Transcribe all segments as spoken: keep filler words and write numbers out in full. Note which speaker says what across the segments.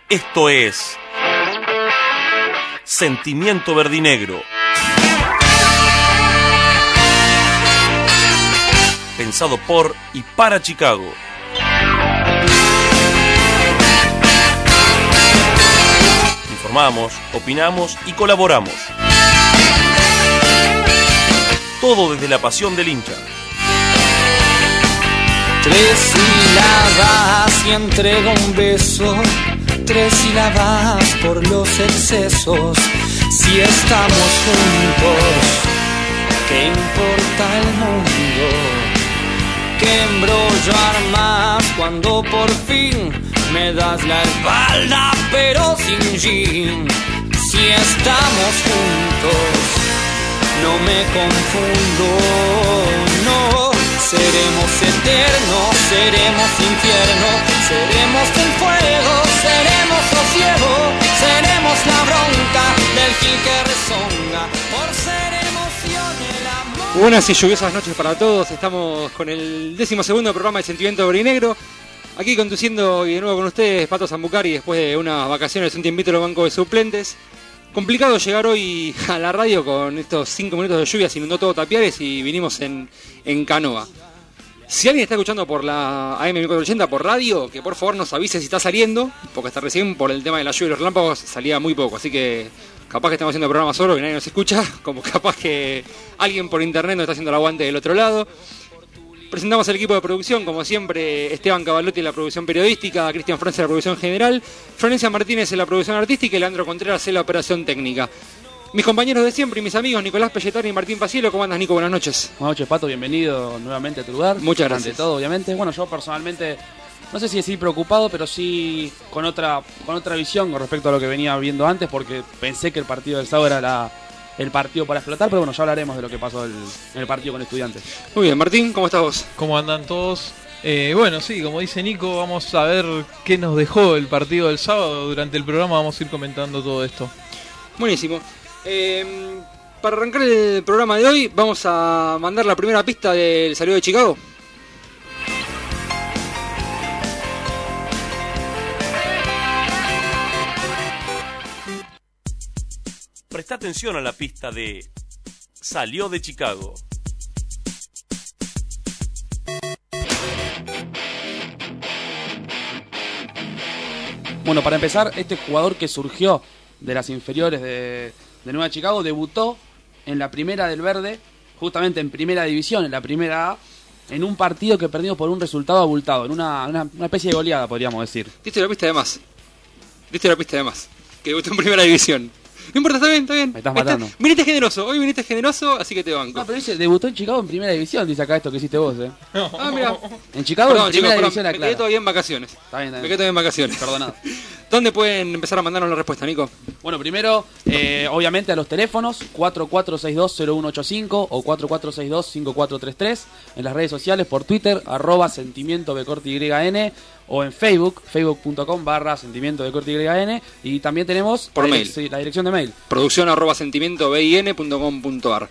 Speaker 1: Esto es Sentimiento Verdinegro. Pensado por y para Chicago. Informamos, opinamos y colaboramos. Todo desde la pasión del hincha.
Speaker 2: Tres sílabas y entrego un beso. Tres sílabas por los excesos. Si estamos juntos, ¿qué importa el mundo? ¿Qué embrollo armas cuando por fin me das la espalda pero sin jean? Si estamos juntos, no me confundo, no. Seremos eternos, seremos infierno, seremos el fuego, seremos sosiego, seremos la bronca del gil que rezonga, por ser emoción el amor.
Speaker 3: Buenas y lluviosas noches para todos. Estamos con el décimo segundo programa de Sentimiento Verdinegro. Aquí conduciendo y de nuevo con ustedes, Pato Zambucari, después de unas vacaciones, un tiempito en los bancos de suplentes. Complicado llegar hoy a la radio con estos cinco minutos de lluvia, se inundó todo Tapiares y vinimos en, en canoa. Si alguien está escuchando por la A M mil cuatrocientos ochenta por radio, que por favor nos avise si está saliendo, porque hasta recién por el tema de la lluvia y los relámpagos salía muy poco, así que capaz que estamos haciendo el programa solo y nadie nos escucha, como capaz que alguien por internet nos está haciendo el aguante del otro lado. Presentamos el equipo de producción, como siempre, Esteban Cavalotti en la producción periodística, Cristian Francia en la producción general, Florencia Martínez en la producción artística y Leandro Contreras en la operación técnica. Mis compañeros de siempre y mis amigos, Nicolás Pelletani y Martín Pacielo. ¿Cómo andas, Nico? Buenas noches.
Speaker 4: Buenas noches, Pato, bienvenido nuevamente a tu lugar.
Speaker 3: Muchas gracias.
Speaker 4: Ante todo, obviamente. Bueno, yo personalmente, no sé si decir preocupado, pero sí con otra, con otra visión con respecto a lo que venía viendo antes, porque pensé que el partido del sábado era la... el partido para explotar, pero bueno, ya hablaremos de lo que pasó el, en el partido con Estudiantes.
Speaker 3: Muy bien, Martín, ¿cómo estás vos?
Speaker 5: ¿Cómo andan todos? Eh, bueno, sí, como dice Nico, vamos a ver qué nos dejó el partido del sábado. Durante el programa vamos a ir comentando todo esto.
Speaker 3: Buenísimo. Eh, para arrancar el programa de hoy, vamos a mandar la primera pista del saludo de Chicago.
Speaker 1: Presta atención a la pista de Salió de Chicago.
Speaker 4: Bueno, para empezar, este jugador que surgió de las inferiores de, de Nueva Chicago debutó en la primera del Verde, justamente en primera división, en la primera A, en un partido que perdió por un resultado abultado, en una, una, una especie de goleada, podríamos decir.
Speaker 3: Diste la pista de más. Diste la pista de más. Que debutó en primera división. No importa, está bien, está bien.
Speaker 4: Me estás matando.
Speaker 3: Está, viniste generoso, hoy viniste generoso, así que te banco.
Speaker 4: No, pero dice, debutó en Chicago en primera división, dice acá esto que hiciste vos, eh.
Speaker 3: Ah, mira.
Speaker 4: En Chicago
Speaker 3: Perdón,
Speaker 4: en primera
Speaker 3: chicos, perdón,
Speaker 4: división,
Speaker 3: me
Speaker 4: aclara.
Speaker 3: quedé todavía en vacaciones.
Speaker 4: Está bien, está bien.
Speaker 3: Me quedé todavía en vacaciones.
Speaker 4: Perdonado.
Speaker 3: ¿Dónde pueden empezar a mandarnos la respuesta, Nico?
Speaker 4: Bueno, primero, eh, obviamente a los teléfonos cuatro cuatro seis dos cero uno ocho cinco o cuatro cuatro seis dos cinco cuatro tres tres, en las redes sociales por Twitter, arroba sentimiento de corte Y N, o en Facebook, facebook.com barra sentimiento de corte Y N, y también tenemos
Speaker 3: por
Speaker 4: la,
Speaker 3: mail.
Speaker 4: Sí, la dirección de mail.
Speaker 3: Producción arroba sentimiento bin punto com punto ar.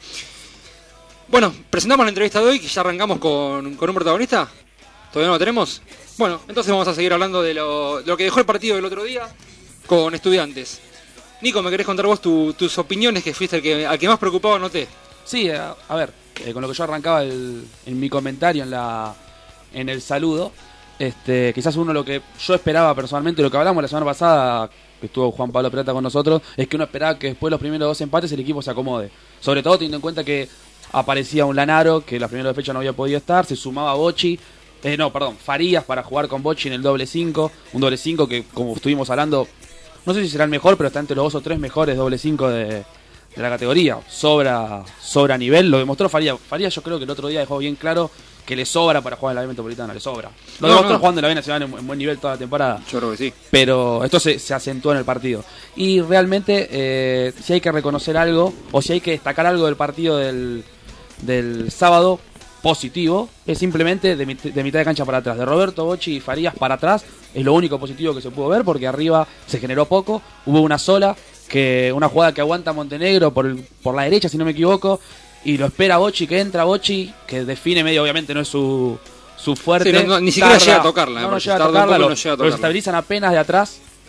Speaker 3: Bueno, presentamos la entrevista de hoy, que ya arrancamos con, con un protagonista. ¿Todavía no lo tenemos? Bueno, entonces vamos a seguir hablando de lo, de lo que dejó el partido del otro día con Estudiantes. Nico, ¿me querés contar vos tu, tus opiniones, que fuiste el que, al que más preocupado noté?
Speaker 4: Sí, a, a ver, eh, con lo que yo arrancaba el, en mi comentario en la en el saludo, este, quizás uno lo que yo esperaba personalmente, lo que hablamos la semana pasada, que estuvo Juan Pablo Peralta con nosotros, es que uno esperaba que después de los primeros dos empates el equipo se acomode. Sobre todo teniendo en cuenta que aparecía un Lanaro, que la primera fecha no había podido estar, se sumaba Bocci, eh, no, perdón, Farías para jugar con Bocci en el doble cinco, un doble cinco que, como estuvimos hablando, no sé si será el mejor, pero está entre los dos o tres mejores doble cinco de, de la categoría. Sobra, sobra nivel, lo demostró Farías. Farías yo creo que el otro día dejó bien claro que le sobra para jugar en la B Metropolitana, le sobra. Lo
Speaker 3: No,
Speaker 4: demostró
Speaker 3: no.
Speaker 4: jugando en la B Nacional en, en buen nivel toda la temporada.
Speaker 3: Yo creo que sí.
Speaker 4: Pero esto se, se acentuó en el partido. Y realmente, eh, si hay que reconocer algo, o si hay que destacar algo del partido del, del sábado positivo, es simplemente de, mit- de mitad de cancha para atrás. De Roberto, Bocci y Farías para atrás, es lo único positivo que se pudo ver, porque arriba se generó poco. Hubo una sola, que una jugada que aguanta Montenegro por, el, por la derecha, si no me equivoco, y lo espera Bocci, que entra Bocci, que define medio, obviamente no es su, su fuerte.
Speaker 3: Sí, no, no, ni siquiera
Speaker 4: Tarda,
Speaker 3: llega a tocarla, me
Speaker 4: No, no
Speaker 3: parece.
Speaker 4: llega a
Speaker 3: Tarda un
Speaker 4: tocarla,
Speaker 3: poco,
Speaker 4: lo-
Speaker 3: no llega a
Speaker 4: lo
Speaker 3: tocarla.
Speaker 4: estabilizan apenas de atrás.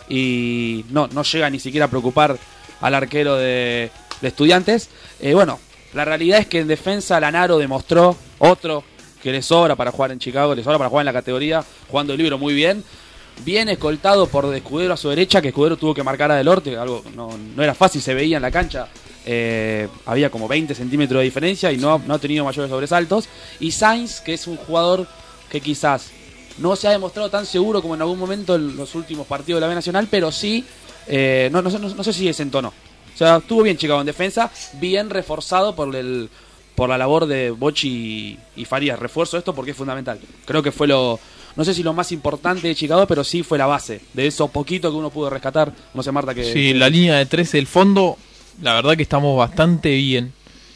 Speaker 4: y no, no llega ni siquiera a preocupar al arquero de, de Estudiantes. Eh, bueno, la realidad es que en defensa Lanaro demostró otro que le sobra para jugar en Chicago, le sobra para jugar en la categoría, jugando el libro muy bien. Bien escoltado por Escudero a su derecha, que Escudero tuvo que marcar a Del Orte, algo no, no era fácil, se veía en la cancha. Eh, había como veinte centímetros de diferencia y no, no ha tenido mayores sobresaltos. Y Sainz, que es un jugador que quizás no se ha demostrado tan seguro como en algún momento en los últimos partidos de la B Nacional, pero sí, eh, no, no, no, no sé si desentonó. O sea, estuvo bien Chicago en defensa, bien reforzado por el por la labor de Bocci y, y Farías. Refuerzo esto porque es fundamental. Creo que fue lo... No sé si lo más importante de Chicago, pero sí fue la base de eso poquito que uno pudo rescatar. No sé, Marta, que...
Speaker 5: Sí, la línea de tres del fondo, la verdad que estamos bastante bien.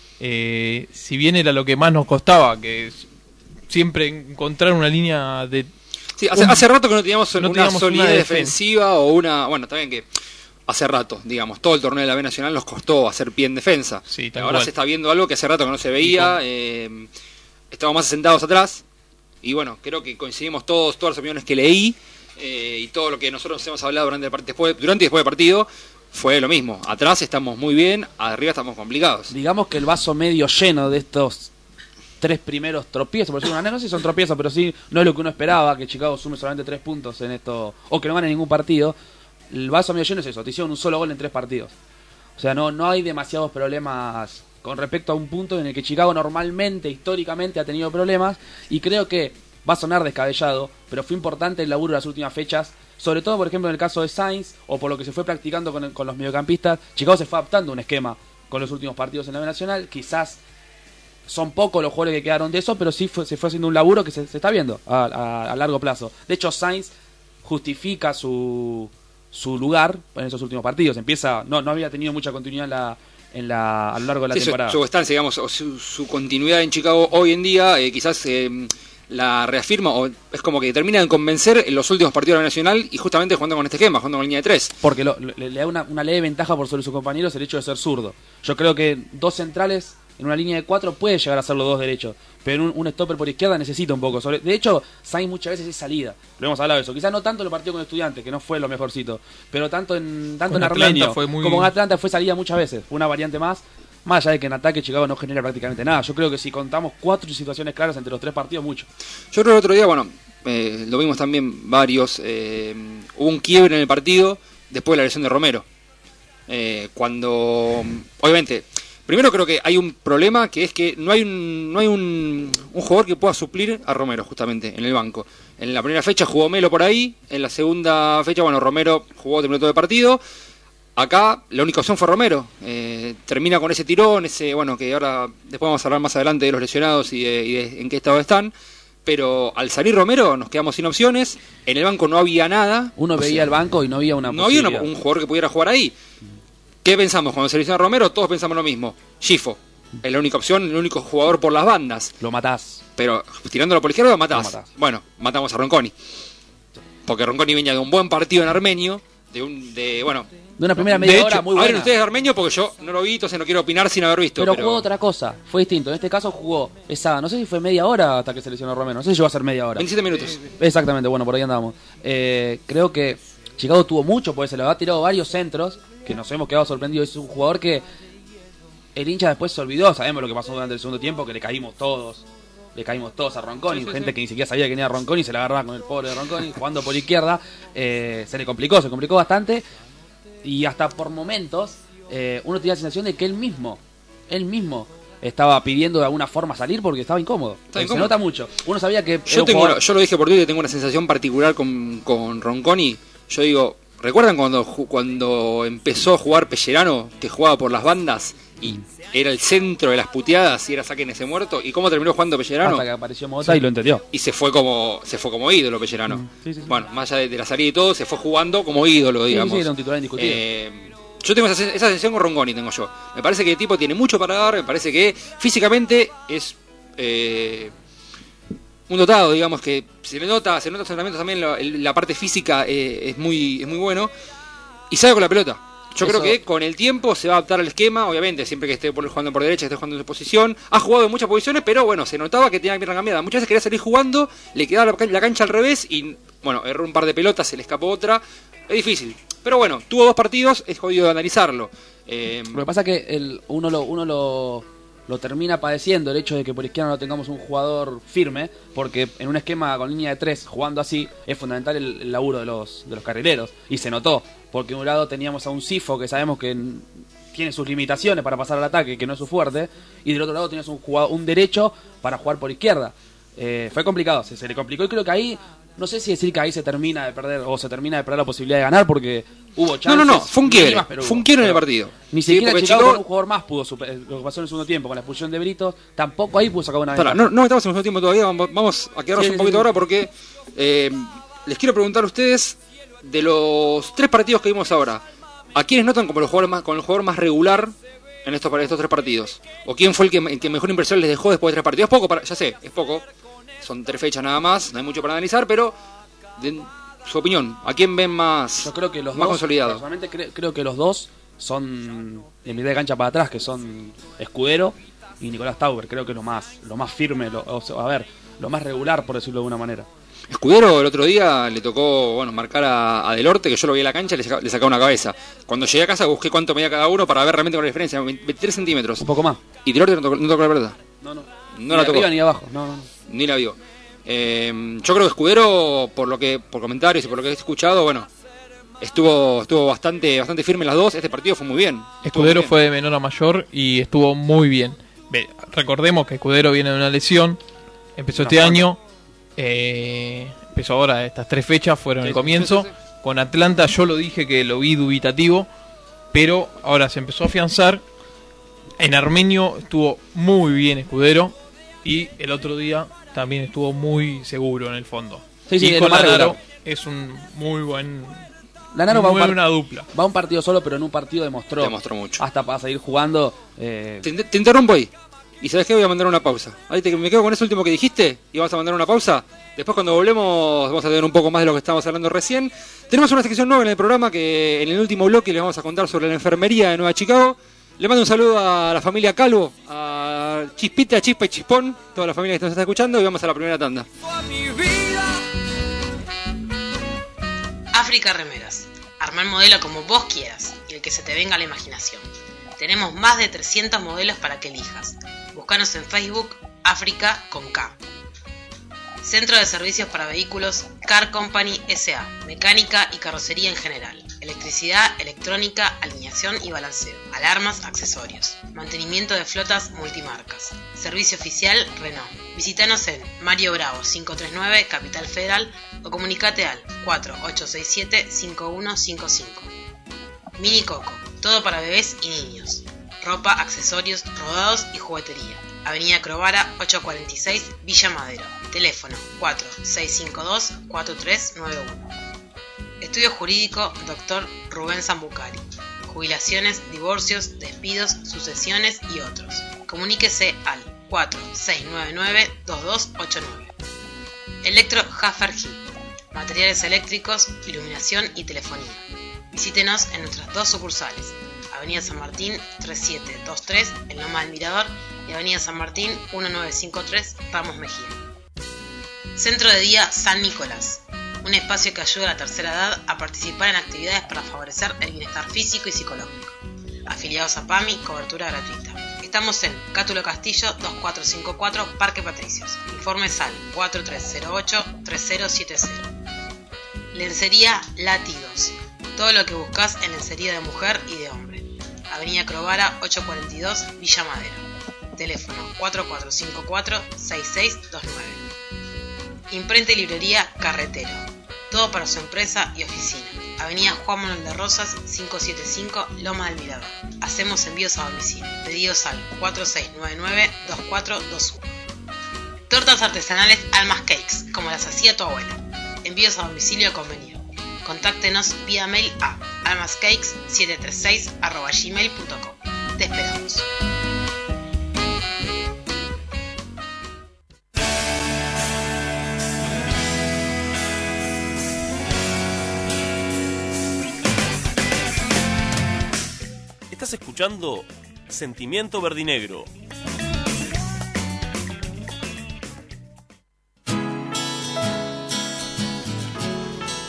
Speaker 5: Eh, si bien era lo que más nos costaba, que es siempre encontrar una línea de...
Speaker 3: Sí, hace,
Speaker 5: un,
Speaker 3: hace rato que no teníamos
Speaker 5: no
Speaker 3: una
Speaker 5: teníamos
Speaker 3: solidez
Speaker 5: una
Speaker 3: defensiva o una... Bueno, también que hace rato, digamos, todo el torneo de la B Nacional nos costó hacer pie en defensa.
Speaker 5: Sí,
Speaker 3: ahora
Speaker 5: cual.
Speaker 3: se está viendo algo que hace rato que no se veía. Eh, estábamos más asentados atrás. Y bueno, creo que coincidimos todos, todas las opiniones que leí eh, y todo lo que nosotros hemos hablado durante, el, después, durante y después del partido fue lo mismo. Atrás estamos muy bien, arriba estamos complicados.
Speaker 4: Digamos que el vaso medio lleno de estos tres primeros tropiezos, por decirlo de una manera, no sé si son tropiezos, pero sí no es lo que uno esperaba, que Chicago sume solamente tres puntos en esto, o que no gane ningún partido. El vaso medio lleno es eso, te hicieron un solo gol en tres partidos. O sea, no, no hay demasiados problemas con respecto a un punto en el que Chicago normalmente, históricamente, ha tenido problemas, y creo que va a sonar descabellado, pero fue importante el laburo de las últimas fechas, sobre todo, por ejemplo, en el caso de Sainz, o por lo que se fue practicando con, el, con los mediocampistas. Chicago se fue adaptando a un esquema con los últimos partidos en la B Nacional. Quizás son pocos los jugadores que quedaron de eso, pero sí fue, se fue haciendo un laburo que se, se está viendo a, a, a largo plazo. De hecho, Sainz justifica su, su lugar en esos últimos partidos. Empieza, no, no había tenido mucha continuidad en la... En la, a lo largo de la
Speaker 3: sí,
Speaker 4: temporada.
Speaker 3: Su, su estancia, digamos, o su, su continuidad en Chicago hoy en día, eh, quizás eh, la reafirma, o es como que termina de convencer en los últimos partidos de la Nacional y justamente jugando con este esquema, jugando con línea de tres.
Speaker 4: Porque lo, le, le da una, una leve ventaja por sobre sus compañeros el hecho de ser zurdo. Yo creo que dos centrales en una línea de cuatro puede llegar a ser los dos derechos, pero un, un stopper por izquierda necesita un poco. Sobre, de hecho, Sainz muchas veces es salida. Lo hemos hablado de eso. Quizás no tanto en el partido con Estudiantes, que no fue lo mejorcito, pero tanto en tanto en Armenio fue muy... como en Atlanta fue salida muchas veces. Fue una variante más. Más allá de que en ataque Chicago no genera prácticamente nada. Yo creo que si contamos cuatro situaciones claras entre los tres partidos, mucho.
Speaker 3: Yo creo que el otro día, bueno, eh, lo vimos también varios, eh, hubo un quiebre en el partido después de la lesión de Romero. Eh, cuando, obviamente, primero creo que hay un problema que es que no hay un no hay un, un jugador que pueda suplir a Romero justamente en el banco. En la primera fecha jugó Melo por ahí, en la segunda fecha, bueno, Romero jugó, terminó todo el partido. Acá la única opción fue Romero. Eh, termina con ese tirón, ese bueno, que ahora después vamos a hablar más adelante de los lesionados y de, y de en qué estado están. Pero al salir Romero nos quedamos sin opciones. En el banco no había nada.
Speaker 4: Uno veía sea, el banco y no había una
Speaker 3: no había una, un jugador que pudiera jugar ahí. ¿Qué pensamos cuando se lesiona Romero? Todos pensamos lo mismo. Gifo. Es la única opción, el único jugador por las bandas.
Speaker 4: Lo matás.
Speaker 3: Pero tirándolo por la izquierda lo matás.
Speaker 4: Lo matás.
Speaker 3: Bueno, matamos a Ronconi. Porque Ronconi venía de un buen partido en Armenio. De un, de, bueno...
Speaker 4: De una primera media
Speaker 3: de
Speaker 4: hora
Speaker 3: hecho,
Speaker 4: muy buena.
Speaker 3: Hablen ustedes de Armenio porque yo no lo vi, entonces no quiero opinar sin haber visto.
Speaker 4: Pero,
Speaker 3: pero...
Speaker 4: jugó otra cosa, fue distinto. En este caso jugó esa, no sé si fue media hora hasta que se lesionó Romero. No sé si llegó a ser media hora.
Speaker 3: veintisiete minutos.
Speaker 4: Exactamente, bueno, por ahí andamos. Eh, creo que Chicago tuvo mucho, porque se le ha tirado varios centros, que nos hemos quedado sorprendidos. Es un jugador que el hincha después se olvidó. Sabemos lo que pasó durante el segundo tiempo, que le caímos todos. Le caímos todos a Ronconi, sí, sí, gente sí. que ni siquiera sabía que venía Ronconi, se la agarraba con el pobre de Ronconi, jugando por izquierda. Eh, se le complicó, se complicó bastante. Y hasta por momentos eh, uno tenía la sensación de que él mismo, él mismo estaba pidiendo de alguna forma salir porque estaba incómodo. Estaba incómodo. Se nota mucho. Uno sabía que...
Speaker 3: Yo, tengo, jugador... yo lo dije por Twitter, tengo una sensación particular con, con Ronconi. Yo digo, ¿recuerdan cuando, cuando empezó a jugar Pellerano, que jugaba por las bandas y era el centro de las puteadas y era saque en ese muerto? ¿Y cómo terminó jugando Pellerano?
Speaker 4: Hasta que apareció Mota sí. y lo entendió.
Speaker 3: Y se fue como se fue como ídolo Pellerano. Mm, sí, sí, sí. Bueno, más allá de, de la salida y todo, se fue jugando como ídolo, digamos.
Speaker 4: Sí, sí, era un titular indiscutible.
Speaker 3: Eh, yo tengo esa, esa sensación con Ronconi, tengo yo. Me parece que el tipo tiene mucho para dar, me parece que físicamente es eh, un dotado, digamos, que se le nota, se nota también la, la parte física eh, es muy es muy bueno y sabe con la pelota. Yo Eso. creo que con el tiempo se va a adaptar al esquema, obviamente, siempre que esté jugando por derecha, que esté jugando en su posición. Ha jugado en muchas posiciones, pero bueno, se notaba que tenía la pierna cambiada. Muchas veces quería salir jugando, le quedaba la, la cancha al revés y, bueno, erró un par de pelotas, se le escapó otra. Es difícil. Pero bueno, tuvo dos partidos, es jodido de analizarlo. Eh,
Speaker 4: Lo que pasa es que el, uno, lo, uno lo, lo termina padeciendo el hecho de que por izquierda no tengamos un jugador firme, porque en un esquema con línea de tres, jugando así, es fundamental el, el laburo de los, de los carrileros. Y se notó, porque en un lado teníamos a un Sifo que sabemos que tiene sus limitaciones para pasar al ataque, que no es su fuerte, y del otro lado tenías un, jugador, un derecho para jugar por izquierda. Eh, fue complicado, se, se le complicó y creo que ahí, no sé si decir que ahí se termina de perder o se termina de perder la posibilidad de ganar porque hubo chances.
Speaker 3: No, no, no, fue un quiebre,
Speaker 4: mínimas, pero
Speaker 3: fue un
Speaker 4: hubo.
Speaker 3: quiebre en el
Speaker 4: Pero
Speaker 3: partido.
Speaker 4: Ni
Speaker 3: Sí,
Speaker 4: siquiera
Speaker 3: porque
Speaker 4: Chicago
Speaker 3: Chicago-
Speaker 4: con un jugador más pudo super, lo que pasó en el segundo tiempo con la expulsión de Britos, tampoco ahí pudo sacar una
Speaker 3: Pará,
Speaker 4: ventaja.
Speaker 3: no, no estamos en el segundo tiempo todavía, vamos, vamos a quedarnos
Speaker 4: Sí,
Speaker 3: un
Speaker 4: sí,
Speaker 3: poquito
Speaker 4: sí.
Speaker 3: ahora porque eh, les quiero preguntar a ustedes, de los tres partidos que vimos ahora, ¿a quiénes notan como, los jugadores más, como el jugador más regular en estos, estos tres partidos? ¿O quién fue el que, el que mejor impresión les dejó después de tres partidos? Es poco, para, ya sé, es poco, son tres fechas nada más, no hay mucho para analizar, pero de, su opinión, ¿a quién ven más,
Speaker 4: Yo creo que los
Speaker 3: más
Speaker 4: dos,
Speaker 3: consolidado?
Speaker 4: personalmente cre- creo que los dos son en mitad de cancha para atrás, que son Escudero y Nicolás Tauber, creo que lo más lo más firme, lo, o sea, a ver, lo más regular, por decirlo de alguna manera.
Speaker 3: Escudero el otro día le tocó bueno marcar a, a Delorte, que yo lo vi en la cancha, le, saca, le sacaba una cabeza. Cuando llegué a casa busqué cuánto medía cada uno para ver realmente con la diferencia, veintitrés centímetros.
Speaker 4: Un poco más.
Speaker 3: Y Delorte no tocó, no tocó la verdad,
Speaker 4: No, no.
Speaker 3: no
Speaker 4: ni
Speaker 3: la
Speaker 4: de
Speaker 3: tocó,
Speaker 4: arriba ni de abajo. No, no, no.
Speaker 3: ni la vio. Eh, yo creo que Escudero, por lo que por comentarios y por lo que he escuchado, bueno, estuvo estuvo bastante bastante firme en las dos. Este partido fue muy bien. Estuvo
Speaker 5: Escudero
Speaker 3: muy bien.
Speaker 5: fue de menor a mayor y estuvo muy bien. Ve, recordemos que Escudero viene de una lesión, empezó este
Speaker 3: Ajá.
Speaker 5: año, eh, empezó ahora, estas tres fechas fueron
Speaker 3: Sí,
Speaker 5: el
Speaker 3: sí,
Speaker 5: comienzo.
Speaker 3: sí, sí,
Speaker 5: Con Atlanta yo lo dije que lo vi dubitativo, pero ahora se empezó a afianzar. En Armenio estuvo muy bien Escudero y el otro día también estuvo muy seguro en el fondo.
Speaker 4: Sí, sí,
Speaker 5: y
Speaker 4: es
Speaker 5: con
Speaker 4: lo más
Speaker 5: Lanaro
Speaker 4: regular.
Speaker 5: es un muy buen...
Speaker 4: Lanaro va a un
Speaker 5: muy
Speaker 4: par-
Speaker 5: buena dupla.
Speaker 4: va a un partido solo, pero en un partido demostró.
Speaker 3: Demostró mucho.
Speaker 4: Hasta para seguir jugando. Eh,
Speaker 3: Te, te interrumpo ahí. Y sabes qué, voy a mandar una pausa. Ahí te, me quedo con eso último que dijiste y vamos a mandar una pausa. Después cuando volvemos vamos a tener un poco más de lo que estábamos hablando recién. Tenemos una sección nueva en el programa que en el último bloque les vamos a contar sobre la enfermería de Nueva Chicago. Le mando un saludo a la familia Calvo, a Chispita, a Chispa y Chispón, toda la familia que nos está escuchando, y vamos a la primera tanda.
Speaker 6: África Remeras. Armar el modelo como vos quieras y el que se te venga a la imaginación. Tenemos más de trescientos modelos para que elijas. Búscanos en Facebook, África con K. Centro de Servicios para Vehículos Car Company S A. Mecánica y carrocería en general. Electricidad, electrónica, alineación y balanceo. Alarmas, accesorios. Mantenimiento de flotas multimarcas. Servicio oficial Renault. Visítanos en Mario Bravo cinco tres nueve, Capital Federal, o comunicate al cuatro ocho seis siete, cinco uno cinco cinco. Mini Coco. Todo para bebés y niños. Ropa, accesorios, rodados y juguetería. Avenida Crovara ochocientos cuarenta y seis, Villa Madero. Teléfono cuatro seis cinco dos, cuatro tres nueve uno. Estudio Jurídico Doctor Rubén Zambucari. Jubilaciones, divorcios, despidos, sucesiones y otros. Comuníquese al cuatro seis nueve nueve, dos dos ocho nueve. Electro Haffer-Hill. Materiales eléctricos, iluminación y telefonía. Visítenos en nuestras dos sucursales. Avenida San Martín tres siete dos tres en Loma del Mirador y Avenida San Martín diecinueve cincuenta y tres Ramos Mejía. Centro de Día San Nicolás. Un espacio que ayuda a la tercera edad a participar en actividades para favorecer el bienestar físico y psicológico. Afiliados a PAMI, cobertura gratuita. Estamos en Cátulo Castillo dos cuatro cinco cuatro, Parque Patricios. Informes al cuatro tres cero ocho, tres cero siete cero. Lencería Latidos. Todo lo que buscas en lencería de mujer y de hombre. Avenida Crovara ochocientos cuarenta y dos, Villa Madero. Teléfono cuatro cuatro cinco cuatro, seis seis dos nueve. Imprenta y librería Carretero. Todo para su empresa y oficina. Avenida Juan Manuel de Rosas quinientos setenta y cinco, Loma del Mirador. Hacemos envíos a domicilio. Pedidos al cuatro seis nueve nueve, dos cuatro dos uno. Tortas artesanales Almas Cakes, como las hacía tu abuela. Envíos a domicilio convenido. Contáctenos vía mail a almascakes setecientos treinta y seis arroba gmail punto com. Te esperamos.
Speaker 1: Estás escuchando Sentimiento Verdinegro.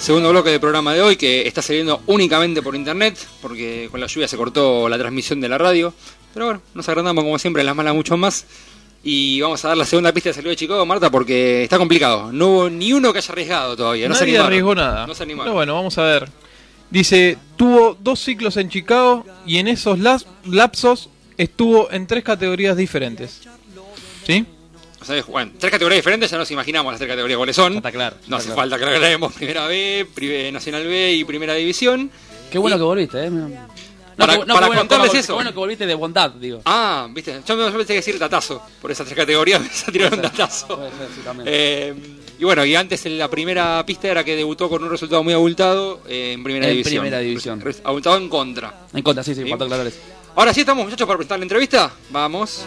Speaker 3: Segundo bloque del programa de hoy, que está saliendo únicamente por internet, porque con la lluvia se cortó la transmisión de la radio. Pero bueno, nos agrandamos como siempre, las malas mucho más. Y vamos a dar la segunda pista de salud de Chicago, Marta, porque está complicado. No hubo ni uno que haya arriesgado todavía. No
Speaker 5: Nadie
Speaker 3: se
Speaker 5: arriesgó nada.
Speaker 3: No se animaron.
Speaker 5: Pero bueno, vamos a ver. Dice, tuvo dos ciclos en Chicago y en esos las- lapsos estuvo en tres categorías diferentes. ¿Sí?
Speaker 3: O sea, bueno, tres categorías diferentes, ya nos imaginamos las tres categorías cuáles son.
Speaker 4: Está claro.
Speaker 3: No
Speaker 4: está
Speaker 3: hace
Speaker 4: claro.
Speaker 3: falta que lo agreguemos. Primera B, Pri- Nacional B y Primera División.
Speaker 4: Qué bueno
Speaker 3: Y-
Speaker 4: que volviste, ¿eh? No,
Speaker 3: Para-
Speaker 4: qué- no,
Speaker 3: para
Speaker 4: qué bueno,
Speaker 3: contarles
Speaker 4: qué
Speaker 3: eso.
Speaker 4: bueno que volviste de bondad, digo.
Speaker 3: Ah, viste, yo me yo pensé que decir datazo. Por esas tres categorías me se tiraron un datazo.
Speaker 4: Puede ser, sí, también.
Speaker 3: Eh, y bueno, y antes en la primera pista era que debutó con un resultado muy abultado eh, en Primera
Speaker 4: En
Speaker 3: División.
Speaker 4: Primera División.
Speaker 3: Re- Abultado en contra.
Speaker 4: En contra, sí, sí,
Speaker 3: Sí.
Speaker 4: faltó aclarar eso.
Speaker 3: Ahora sí estamos, muchachos, para presentar la entrevista. Vamos.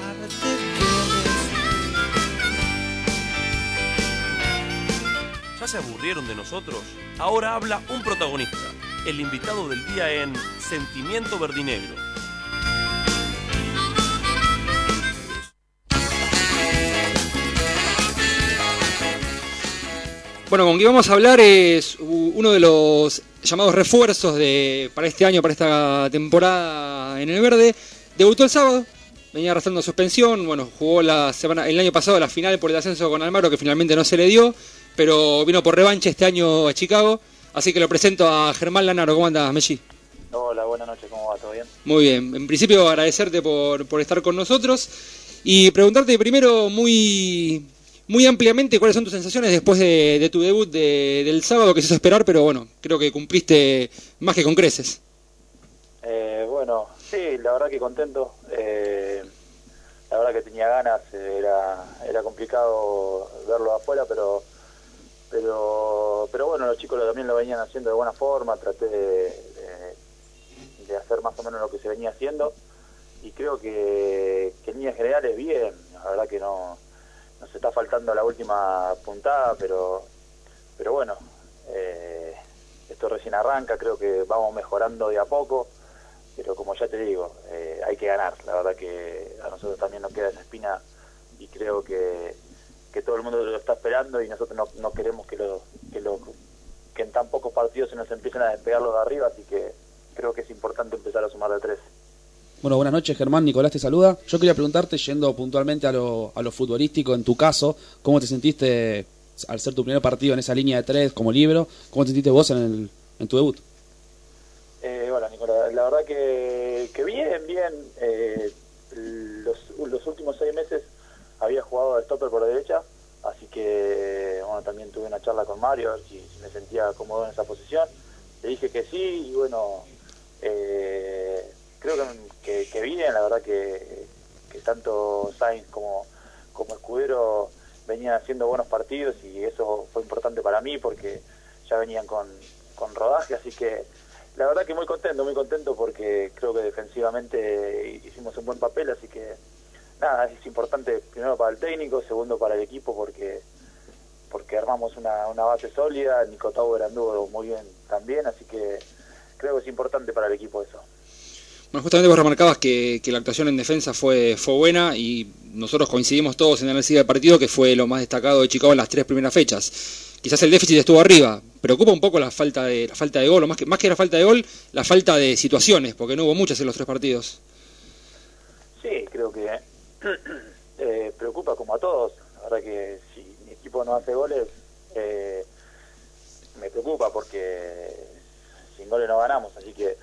Speaker 1: ¿Ya se aburrieron de nosotros? Ahora habla un protagonista, el invitado del día en Sentimiento Verdinegro.
Speaker 3: Bueno, con quien vamos a hablar es u- uno de los llamados refuerzos de para este año, para esta temporada en el verde. Debutó el sábado, venía arrastrando suspensión. Bueno, jugó la semana, el año pasado la final por el ascenso con Almagro, que finalmente no se le dio, pero vino por revancha este año a Chicago. Así que lo presento a Germán Lanaro. ¿Cómo andás, Mechi?
Speaker 7: Hola, buenas noches, ¿cómo va? ¿Todo bien?
Speaker 3: Muy bien. En principio agradecerte por, por estar con nosotros y preguntarte primero muy muy ampliamente cuáles son tus sensaciones después de, de tu debut de- del sábado, que se hizo esperar, pero bueno, creo que cumpliste más que con creces.
Speaker 7: Eh, bueno, sí, la verdad que contento. Eh, la verdad que tenía ganas, eh, era era complicado verlo afuera, pero pero pero bueno, los chicos lo- también lo venían haciendo de buena forma. Traté de, de, de hacer más o menos lo que se venía haciendo y creo que, que en líneas generales bien. La verdad que no nos está faltando la última puntada, pero pero bueno, eh, esto recién arranca, creo que vamos mejorando de a poco, pero como ya te digo, eh, hay que ganar. La verdad que a nosotros también nos queda esa espina y creo que, que todo el mundo lo está esperando y nosotros no, no queremos que, lo, que, lo, que en tan pocos partidos se nos empiecen a despegar los de arriba, así que creo que es importante empezar a sumar de tres.
Speaker 4: Bueno, buenas noches, Germán. Nicolás te saluda. Yo quería preguntarte, yendo puntualmente a lo, a lo futbolístico, en tu caso, ¿cómo te sentiste al ser tu primer partido en esa línea de tres como libero? ¿Cómo te sentiste vos en, el, en tu debut?
Speaker 7: Eh, hola, Nicolás. La verdad que, que bien, bien. Eh, los, los últimos seis meses había jugado de stopper por derecha, así que bueno, también tuve una charla con Mario, a ver si, si me sentía cómodo en esa posición. Le dije que sí y bueno, eh, creo que, que, que bien, la verdad que, que tanto Sainz como, como Escudero venían haciendo buenos partidos y eso fue importante para mí porque ya venían con, con rodaje, así que la verdad que muy contento, muy contento porque creo que defensivamente hicimos un buen papel, así que nada, es importante primero para el técnico, segundo para el equipo porque porque armamos una, una base sólida. Nico Tauber anduvo muy bien también, así que creo que es importante para el equipo eso.
Speaker 3: Bueno, justamente vos remarcabas que, que la actuación en defensa fue, fue buena y nosotros coincidimos todos en el análisis del partido que fue lo más destacado de Chicago en las tres primeras fechas. Quizás el déficit estuvo arriba, preocupa un poco la falta de la falta de gol, o más que, más que la falta de gol, la falta de situaciones, porque no hubo muchas en los tres partidos.
Speaker 7: Sí, creo que eh, preocupa como a todos. La verdad que si mi equipo no hace goles, eh, me preocupa porque sin goles no ganamos, así que...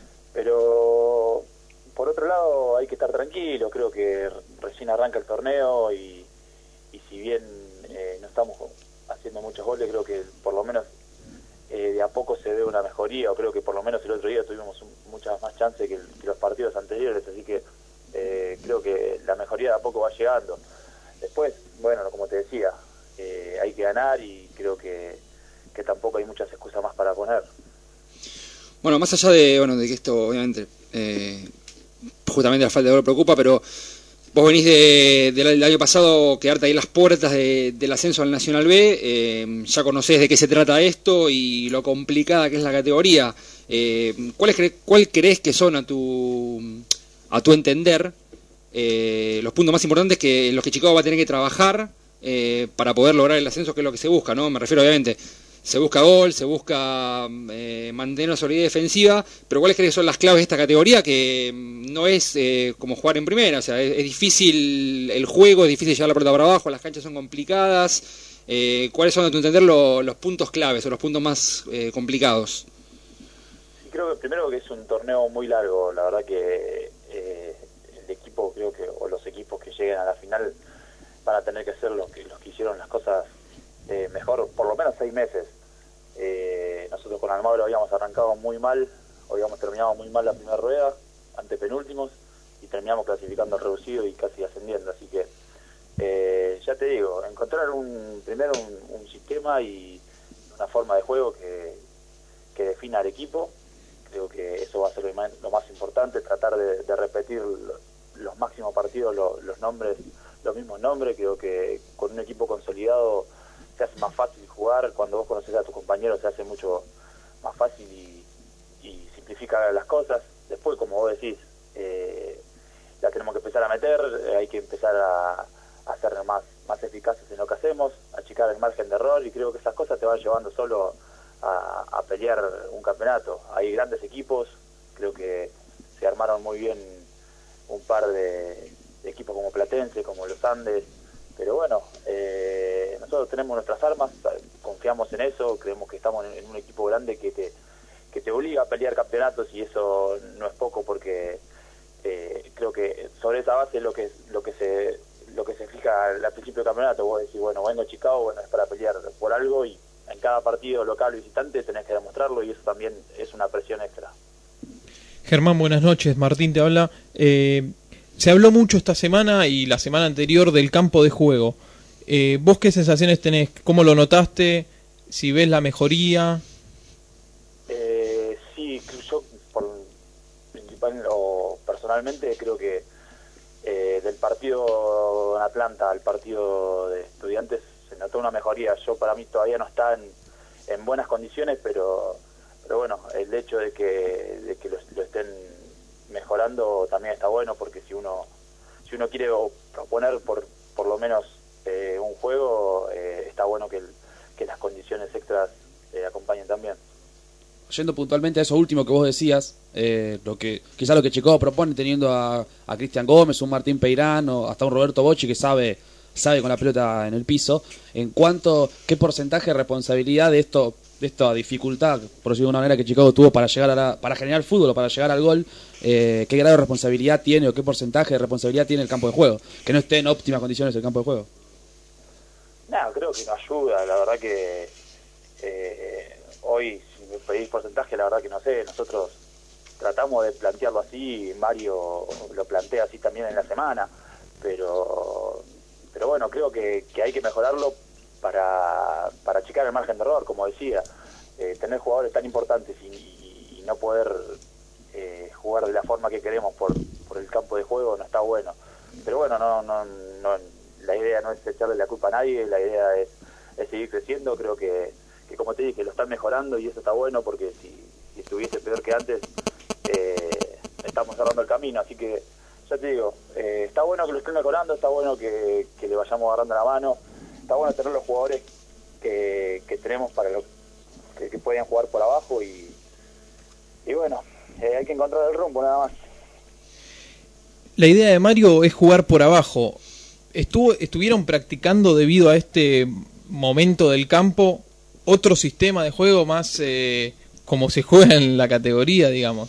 Speaker 7: Pero por otro lado hay que estar tranquilo, creo que recién arranca el torneo y, y si bien eh, no estamos haciendo muchos goles, creo que por lo menos eh, de a poco se ve una mejoría, o creo que por lo menos el otro día tuvimos un, muchas más chances que, el, que los partidos anteriores, así que eh, creo que la mejoría de a poco va llegando. Después, bueno, como te decía, eh, hay que ganar y creo que, que tampoco hay muchas excusas más para poner.
Speaker 3: Bueno, más allá de, bueno, de que esto obviamente eh, justamente la falta de gol preocupa, pero vos venís de, de, del año pasado quedarte ahí en las puertas de, del ascenso al Nacional B, eh, ya conocés de qué se trata esto y lo complicada que es la categoría. Eh, ¿cuáles cre ¿Cuál crees que son a tu a tu entender eh, los puntos más importantes que en los que Chicago va a tener que trabajar eh, para poder lograr el ascenso, que es lo que se busca, ¿no? Me refiero obviamente, se busca gol, se busca eh, mantener una solidez defensiva, pero ¿cuáles crees que son las claves de esta categoría? Que no es eh, como jugar en primera, o sea, es, es difícil el juego, es difícil llevar la pelota para abajo, las canchas son complicadas. Eh, ¿Cuáles son, a tu entender, lo, los puntos claves o los puntos más eh, complicados?
Speaker 7: Sí, creo que primero que es un torneo muy largo, la verdad que eh, el equipo, creo que, o los equipos que lleguen a la final van a tener que ser los que, los que hicieron las cosas eh, mejor, por lo menos seis meses. Eh, nosotros con Almagro habíamos arrancado muy mal, habíamos terminado muy mal la primera rueda, antepenúltimos, y terminamos clasificando al reducido y casi ascendiendo, así que eh, ya te digo, encontrar un primero un, un sistema y una forma de juego que, que defina al equipo. Creo que eso va a ser lo más, lo más importante, tratar de, de repetir los máximos partidos, los, los nombres, los mismos nombres. Creo que con un equipo consolidado se hace más fácil jugar, cuando vos conoces a tus compañeros se hace mucho más fácil y, y simplifica las cosas. Después, como vos decís, eh, la tenemos que empezar a meter, eh, hay que empezar a, a ser más, más eficaces en lo que hacemos, achicar el margen de error, y creo que esas cosas te van llevando solo a, a pelear un campeonato. Hay grandes equipos, creo que se armaron muy bien un par de, de equipos como Platense, como Los Andes, pero bueno, eh, nosotros tenemos nuestras armas, confiamos en eso, creemos que estamos en, en un equipo grande que te, que te obliga a pelear campeonatos, y eso no es poco, porque eh, creo que sobre esa base es lo que, lo que se lo que se fija al principio del campeonato. Vos decís, bueno, vengo a Chicago, bueno, es para pelear por algo, y en cada partido local o visitante tenés que demostrarlo, y eso también es una presión extra.
Speaker 5: Germán, buenas noches, Martín te habla. Eh, se habló mucho esta semana y la semana anterior del campo de juego. Eh, ¿Vos qué sensaciones tenés? ¿Cómo lo notaste? ¿Si ves la mejoría?
Speaker 7: Eh, sí, yo por principal o personalmente creo que eh, del partido en Atlanta al partido de Estudiantes se notó una mejoría. Yo, para mí, todavía no está en, en buenas condiciones, pero pero bueno, el hecho de que de que lo, lo estén mejorando también está bueno, porque si uno si uno quiere proponer por por lo menos eh, un juego, eh, está bueno que, el, que las condiciones extras eh, acompañen también.
Speaker 4: Yendo puntualmente a eso último que vos decías, eh, lo que quizás lo que Chicago propone, teniendo a, a Cristian Gómez, un Martín Peirán o hasta un Roberto Bocci que sabe sabe con la pelota en el piso, en cuanto qué porcentaje de responsabilidad de esto de esta dificultad, por decirlo de una manera, que Chicago tuvo para llegar a la, para generar fútbol o para llegar al gol, eh, qué grado de responsabilidad tiene o qué porcentaje de responsabilidad tiene el campo de juego, que no esté en óptimas condiciones el campo de juego.
Speaker 7: No, creo que no ayuda, la verdad que eh, hoy, si me pedís porcentaje, la verdad que no sé. Nosotros tratamos de plantearlo así, Mario lo plantea así también en la semana, pero pero bueno, creo que, que hay que mejorarlo para, para achicar el margen de error, como decía. Eh, tener jugadores tan importantes y, y, y no poder eh, jugar de la forma que queremos por, por el campo de juego no está bueno. Pero bueno, no, no, no, la idea no es echarle la culpa a nadie, la idea es, es seguir creciendo. Creo que, que, como te dije, lo están mejorando, y eso está bueno, porque si, si estuviese peor que antes, eh, estamos cerrando el camino. Así que ya te digo, eh, está bueno que lo estén mejorando, está bueno que, que le vayamos agarrando la mano, está bueno tener los jugadores que, que tenemos para lo, que, que puedan jugar por abajo, y, y bueno, eh, hay que encontrar el rumbo nada más.
Speaker 5: La idea de Mario es jugar por abajo. Estuvo, ¿Estuvieron practicando, debido a este momento del campo, otro sistema de juego más eh, como se juega en la categoría, digamos?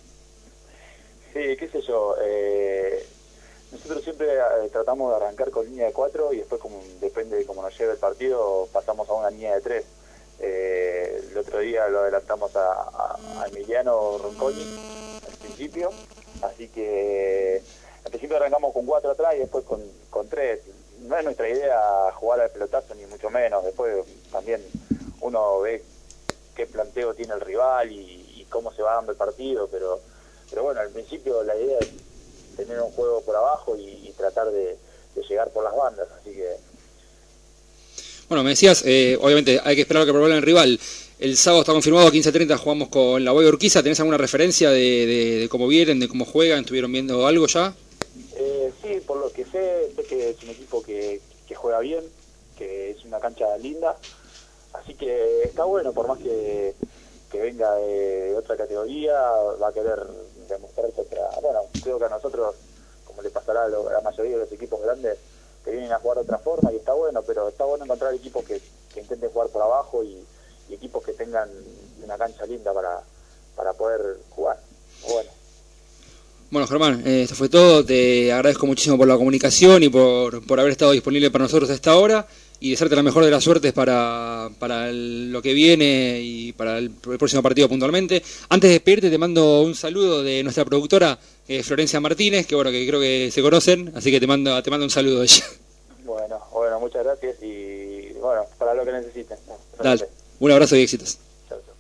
Speaker 7: Sí, qué sé yo, eh, nosotros siempre eh, tratamos de arrancar con línea de cuatro, y después, como depende de cómo nos lleve el partido, pasamos a una línea de tres. Eh, el otro día lo adelantamos a, a, a Emiliano Ronconi al principio, así que al principio arrancamos con cuatro atrás y después con, con tres. No es nuestra idea jugar al pelotazo, ni mucho menos. Después también uno ve qué planteo tiene el rival y, y cómo se va dando el partido, pero pero bueno, al principio la idea es tener un juego por abajo y, y tratar de, de llegar por las bandas, así que...
Speaker 3: Bueno, me decías, eh, obviamente hay que esperar a que proponga el rival. El sábado está confirmado, quince treinta jugamos con la Boy Urquiza. ¿Tenés alguna referencia de, de, de cómo vienen, de cómo juegan? ¿Estuvieron viendo algo ya?
Speaker 7: Eh, sí, por lo que sé, sé que es un equipo que, que juega bien, que es una cancha linda, así que está bueno, por más que, que venga de otra categoría, va a querer demostrarse otra. Bueno, creo que a nosotros, como le pasará a, lo, a la mayoría de los equipos grandes, que vienen a jugar de otra forma, y está bueno, pero está bueno encontrar equipos que, que intenten jugar por abajo y, y equipos que tengan una cancha linda para, para poder jugar. Bueno.
Speaker 3: Bueno, Germán, eh, esto fue todo. Te agradezco muchísimo por la comunicación y por, por haber estado disponible para nosotros a esta hora, y desearte la mejor de las suertes para, para el, lo que viene y para el, el próximo partido puntualmente. Antes de despedirte, te mando un saludo de nuestra productora, eh, Florencia Martínez, que bueno, que creo que se conocen, así que te mando, te mando un saludo de ella.
Speaker 7: Bueno, bueno, muchas gracias y bueno, para lo que necesiten.
Speaker 3: Dale, un abrazo y éxitos.
Speaker 7: Chau, chau.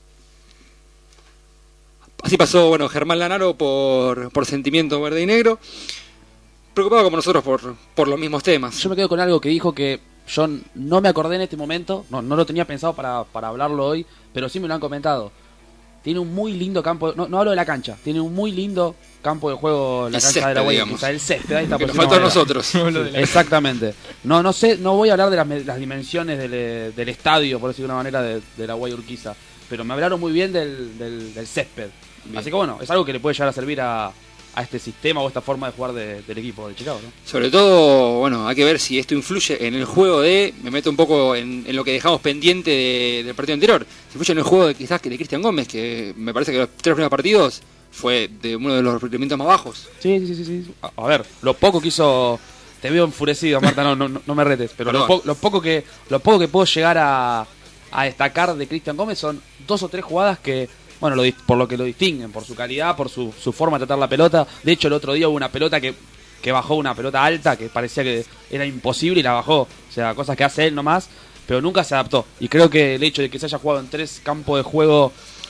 Speaker 3: Así pasó, bueno, Germán Lanaro por, por Sentimiento Verde y Negro, preocupado como nosotros por, por los mismos temas.
Speaker 4: Yo me quedo con algo que dijo que yo no me acordé en este momento, no, no lo tenía pensado para, para hablarlo hoy, pero sí me lo han comentado. Tiene un muy lindo campo, no, no hablo de la cancha, tiene un muy lindo campo de juego, la
Speaker 3: El
Speaker 4: cancha
Speaker 3: césped,
Speaker 4: de la Guay,
Speaker 3: digamos.
Speaker 4: el césped, ahí está.
Speaker 3: Que nos
Speaker 4: por
Speaker 3: faltó a
Speaker 4: decirlo de una
Speaker 3: nosotros.
Speaker 4: Exactamente. No, no sé, no voy a hablar de las, las dimensiones del, del estadio, por decirlo de una manera, de, de la Guay Urquiza, pero me hablaron muy bien del, del, del césped.
Speaker 3: Bien.
Speaker 4: Así que bueno, es algo que le puede llegar a servir a, a este sistema o esta forma de jugar de, del equipo de Chicago, ¿no?
Speaker 3: Sobre todo, bueno, hay que ver si esto influye en el juego de, me meto un poco en, en lo que dejamos pendiente de, del partido anterior, si influye en el juego de quizás que de Cristian Gómez, que me parece que los tres primeros partidos fue de uno de los rendimientos más bajos.
Speaker 4: Sí, sí, sí, sí. A, a ver, lo poco que hizo, te veo enfurecido, Marta, no, no, no me retes, pero lo, po, lo poco que lo poco que puedo llegar a, a destacar de Cristian Gómez son dos o tres jugadas que, bueno, lo, por lo que lo distinguen, por su calidad, por su, su forma de tratar la pelota. De hecho, el otro día hubo una pelota que, que bajó, una pelota alta, que parecía que era imposible y la bajó. O sea, cosas que hace él nomás, pero nunca se adaptó. Y creo que el hecho de que se haya jugado en tres campos de juego,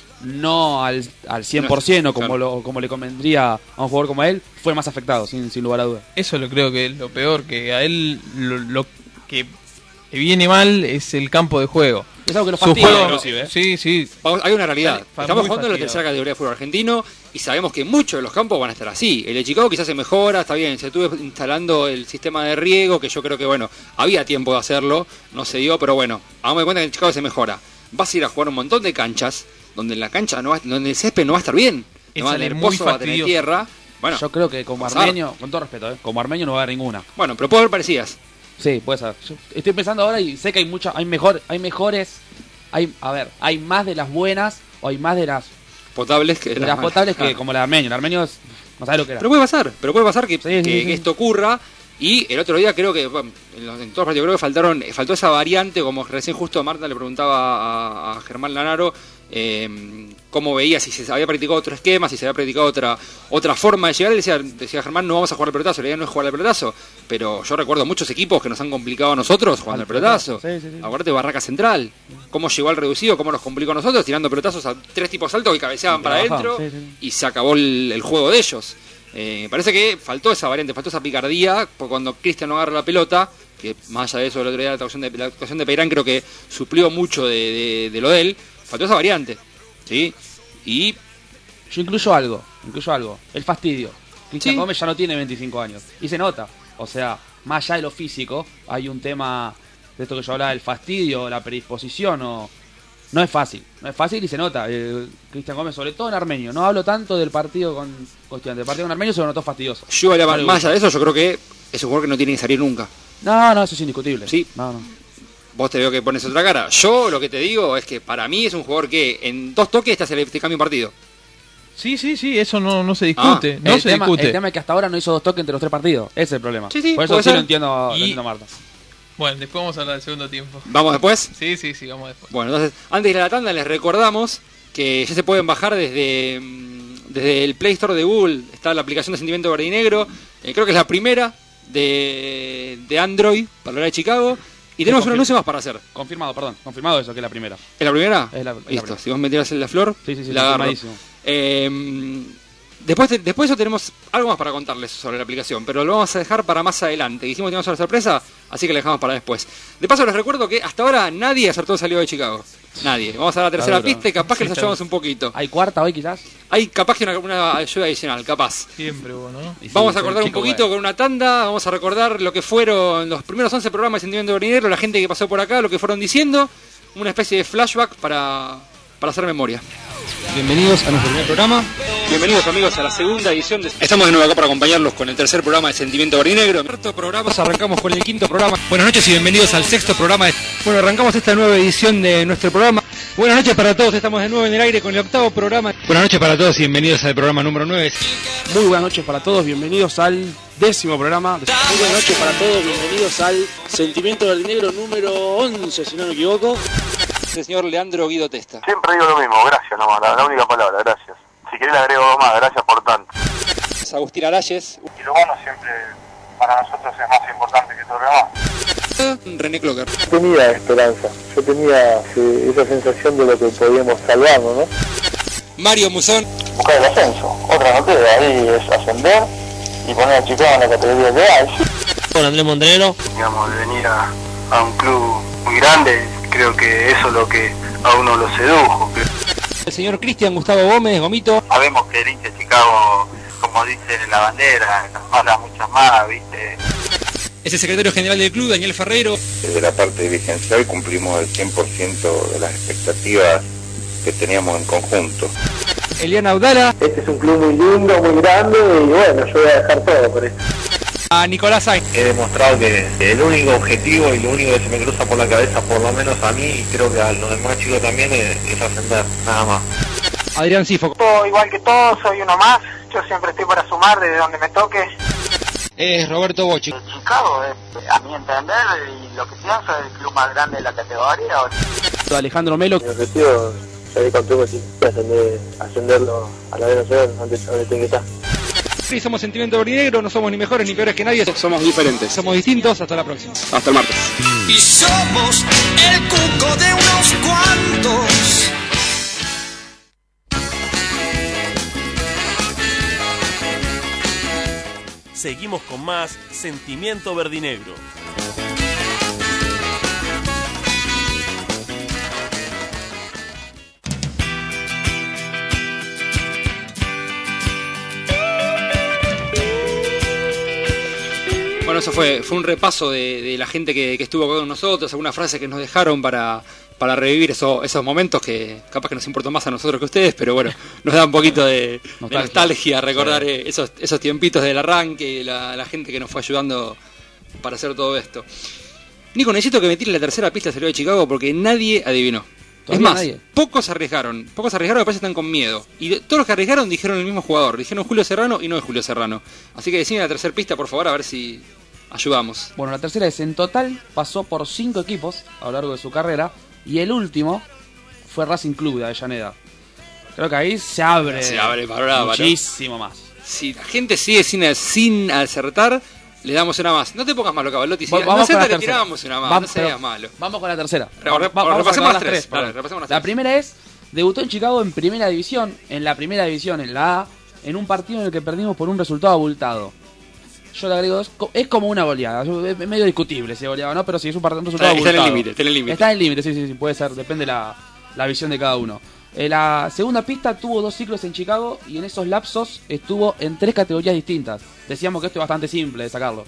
Speaker 4: no al, al cien por ciento, como, claro, lo, como le convendría a un jugador como él, fue más afectado, sin, sin lugar a dudas.
Speaker 5: Eso lo creo que es lo peor, que a él lo, lo que viene mal es el campo de juego.
Speaker 4: Es algo que lo fastidia, juego, inclusive, ¿eh?
Speaker 5: Sí, sí.
Speaker 3: Hay una realidad.
Speaker 5: Fa,
Speaker 3: Estamos jugando en la tercera categoría de fútbol argentino y sabemos que muchos de los campos van a estar así. El de Chicago quizás se mejora, está bien, se estuvo instalando el sistema de riego, que yo creo que, bueno, había tiempo de hacerlo, no se dio, pero bueno, hagamos de cuenta que en Chicago se mejora. Vas a ir a jugar un montón de canchas donde la cancha no va, donde el césped no va a estar bien, no va a tener pozo, va a tener tierra. Bueno,
Speaker 4: yo creo que como armenio, con todo respeto, ¿eh? como armenio no va a haber ninguna.
Speaker 3: Bueno, pero puede haber parecidas.
Speaker 4: Sí, puede ser. Yo estoy pensando ahora y sé que hay muchas, hay mejor, hay mejores, hay, a ver, hay más de las buenas o hay más de las
Speaker 3: potables que
Speaker 4: de las, las potables que como la de armenio. El armenio es, no sabe lo que era.
Speaker 3: Pero puede pasar, pero puede pasar que,
Speaker 4: sí,
Speaker 3: que,
Speaker 4: sí, sí.
Speaker 3: que esto ocurra. Y el otro día creo que, bueno, en, los, en todos los partidos creo que faltaron, faltó esa variante, como recién justo Marta le preguntaba a, a Germán Lanaro, eh, cómo veía, si se había practicado otro esquema, si se había practicado otra otra forma de llegar. Él decía, decía Germán, no vamos a jugar el pelotazo, la idea no es jugar el pelotazo, pero yo recuerdo muchos equipos que nos han complicado a nosotros jugando el pelotazo.
Speaker 4: Sí, sí, sí.
Speaker 3: Acuérdate Barraca Central, cómo llegó al reducido, cómo nos complicó a nosotros, tirando pelotazos a tres tipos altos que cabeceaban para adentro, sí, sí. y se acabó el, el juego de ellos. Eh, me parece que faltó esa variante, faltó esa picardía, porque cuando Cristian no agarra la pelota, que más allá de eso el otro día la actuación de, la actuación de Peirán creo que suplió mucho de, de, de lo de él, faltó esa variante, ¿sí? Y
Speaker 4: yo incluyo algo, incluyo algo, el fastidio. Cristian
Speaker 3: ¿Sí?
Speaker 4: Gómez ya no tiene veinticinco años, y se nota, o sea, más allá de lo físico, hay un tema de esto que yo hablaba, el fastidio, la predisposición, o... no es fácil, no es fácil y se nota. El Cristian Gómez, sobre todo en Armenio, no hablo tanto del partido con Constante, el partido con Armenio se lo notó fastidioso.
Speaker 3: Yo, vale, más allá de eso, yo creo que es un jugador que no tiene que salir nunca.
Speaker 4: No, no, eso es indiscutible.
Speaker 3: Sí.
Speaker 4: No, no.
Speaker 3: Vos te veo que pones otra cara. Yo lo que te digo es que para mí es un jugador que en dos toques te, hace, te cambia un partido.
Speaker 5: Sí, sí, sí, eso no, no se discute.
Speaker 3: Ah,
Speaker 5: no
Speaker 4: el,
Speaker 5: se
Speaker 4: tema,
Speaker 5: discute.
Speaker 4: el tema es que hasta ahora no hizo dos toques entre los tres partidos. Ese es el problema.
Speaker 3: Sí, sí,
Speaker 4: por eso sí
Speaker 3: ser.
Speaker 4: lo entiendo,
Speaker 5: Y...
Speaker 4: lo entiendo, Marta.
Speaker 5: Bueno, después vamos a hablar del segundo tiempo.
Speaker 3: ¿Vamos después?
Speaker 5: Sí, sí, sí, vamos después.
Speaker 3: Bueno, entonces, antes de la tanda les recordamos que ya se pueden bajar desde, desde el Play Store de Google. Está la aplicación de Sentimiento Verde y Negro. Eh, creo que es la primera de, de Android para la hora de Chicago. Y tenemos un anuncio más para hacer.
Speaker 4: Confirmado, perdón. Confirmado eso, que es la primera.
Speaker 3: ¿Es la primera?
Speaker 4: Es la, es
Speaker 3: Listo,
Speaker 4: la primera.
Speaker 3: si vos metieras en la flor,
Speaker 4: sí, sí, sí,
Speaker 3: la agarro.
Speaker 4: Eh,
Speaker 3: después, de, después de eso tenemos algo más para contarles sobre la aplicación, pero lo vamos a dejar para más adelante. Dijimos que teníamos una sorpresa, así que la dejamos para después. De paso les recuerdo que hasta ahora nadie acertó el salido de Chicago. Nadie. Vamos a la tercera
Speaker 4: Claro,
Speaker 3: pista y capaz que
Speaker 5: sí,
Speaker 3: nos ayudamos un poquito.
Speaker 4: ¿Hay cuarta hoy quizás?
Speaker 3: Hay capaz que una, una ayuda adicional, capaz.
Speaker 5: Siempre hubo, ¿no?
Speaker 4: Y sí,
Speaker 3: Vamos a
Speaker 4: soy
Speaker 3: acordar un
Speaker 4: chico,
Speaker 3: poquito
Speaker 4: bueno.
Speaker 3: con una tanda, vamos a recordar lo que fueron los primeros once programas de Sentimiento Verde y Negro, la gente que pasó por acá, lo que fueron diciendo. una especie de flashback para, para hacer memoria. Bienvenidos a nuestro primer programa. Bienvenidos amigos a la segunda edición de... Estamos de nuevo acá para acompañarlos con el tercer programa de Sentimiento Verdinegro. Cuarto programa, arrancamos con el quinto programa. Buenas noches y bienvenidos al sexto programa. De... Bueno, arrancamos esta nueva edición de nuestro programa. Buenas noches para todos, estamos de nuevo en el aire con el octavo programa. Buenas noches para todos y bienvenidos al programa número nueve.
Speaker 8: Muy buenas noches para todos, bienvenidos al décimo programa. Muy buenas noches para todos, bienvenidos al Sentimiento Verdinegro número once, si no me equivoco.
Speaker 3: El señor Leandro Guido Testa.
Speaker 9: Siempre digo lo mismo, gracias nomás, la, la única palabra, gracias. Si querés le agrego dos más, gracias por tanto.
Speaker 3: Agustín Arayes.
Speaker 9: Y lo bueno siempre para nosotros es más importante que todo lo demás.
Speaker 3: René Clocker.
Speaker 7: Yo tenía esperanza, yo tenía eh, esa sensación de lo que podíamos salvarnos, ¿no?
Speaker 3: Mario Musón.
Speaker 9: Buscar el ascenso, otra no queda, ahí es ascender y poner a Chicago en la categoría que hay.
Speaker 8: Con Andrés Mondrero.
Speaker 9: Digamos, de venir a, a un club muy grande, creo que eso es lo que a uno lo sedujo.
Speaker 3: El señor Cristian Gustavo Gómez, Gomito.
Speaker 9: Sabemos que el hincha de Chicago, como dicen en la bandera, nos manda muchas más, ¿viste?
Speaker 3: Es el secretario general del club, Daniel Ferreiro.
Speaker 10: Desde la parte dirigencial cumplimos el cien por ciento de las expectativas que teníamos en conjunto.
Speaker 3: Eliana Audala.
Speaker 7: Este es un club muy lindo, muy grande y bueno, yo voy a dejar todo por esto.
Speaker 3: A Nicolás Sainz.
Speaker 10: He demostrado que el único objetivo y lo único que se me cruza por la cabeza, por lo menos a mí, y creo que a los demás chicos también, es, es ascender, nada más.
Speaker 3: Adrián Sifo.
Speaker 9: Igual que todos, soy uno más, yo siempre estoy para sumar desde donde me toque.
Speaker 3: Es Roberto Bocci.
Speaker 9: Chicago es, a mi entender, y lo que pienso, es el club más grande de la categoría.
Speaker 8: Alejandro Melo.
Speaker 7: Mi objetivo, ya le conté, es ascender, ascenderlo a la B Nacional antes donde tenga que estar.
Speaker 3: Sí, somos Sentimiento Verdinegro, no somos ni mejores ni peores que nadie.
Speaker 8: Somos diferentes.
Speaker 3: Somos distintos, hasta la próxima.
Speaker 8: Hasta el martes.
Speaker 2: Y somos el cuco de unos cuantos.
Speaker 1: Seguimos con más Sentimiento Verdinegro.
Speaker 3: Bueno, eso fue, fue un repaso de, de la gente que, que estuvo acá con nosotros, algunas frases que nos dejaron para, para revivir eso, esos momentos que capaz que nos importan más a nosotros que a ustedes, pero bueno, nos da un poquito de nostalgia, de nostalgia recordar sí. esos, esos tiempitos del arranque, la, la gente que nos fue ayudando para hacer todo esto. Nico, necesito que me tire la tercera pista de Salud de Chicago porque nadie adivinó. Es más, nadie. pocos arriesgaron, pocos arriesgaron, me parece que están con miedo. Y de, todos los que arriesgaron dijeron el mismo jugador, dijeron Julio Serrano y no es Julio Serrano. Así que decime la tercera pista, por favor, a ver si ayudamos.
Speaker 4: Bueno, la tercera es, en total pasó por cinco equipos a lo largo de su carrera y el último fue Racing Club de Avellaneda. Creo que ahí se abre,
Speaker 3: se abre para
Speaker 4: muchísimo más.
Speaker 3: Si la gente sigue sin, sin acertar, le damos una más. No te pongas malo, Cavalotti. Si
Speaker 4: vamos
Speaker 3: no acerta,
Speaker 4: le
Speaker 3: tirábamos una más.
Speaker 4: Vamos,
Speaker 3: no seas malo.
Speaker 4: Vamos con la tercera.
Speaker 3: Re, re,
Speaker 4: vamos
Speaker 3: repasemos
Speaker 4: a
Speaker 3: las tres.
Speaker 4: tres.
Speaker 3: Dale, repasemos las
Speaker 4: la
Speaker 3: tres.
Speaker 4: primera es, debutó en Chicago en primera división, en la primera división, en la A, en un partido en el que perdimos por un resultado abultado. Yo le agrego, es, es como una goleada, es medio discutible ese goleado, ¿no? Pero sí, es un, un resultado
Speaker 3: está,
Speaker 4: abultado.
Speaker 3: Está en el límite, está en el límite.
Speaker 4: Está en el límite, sí, sí, sí, puede ser, depende la, la visión de cada uno. Eh, la segunda pista tuvo dos ciclos en Chicago y en esos lapsos estuvo en tres categorías distintas. Decíamos que esto es bastante simple de sacarlo.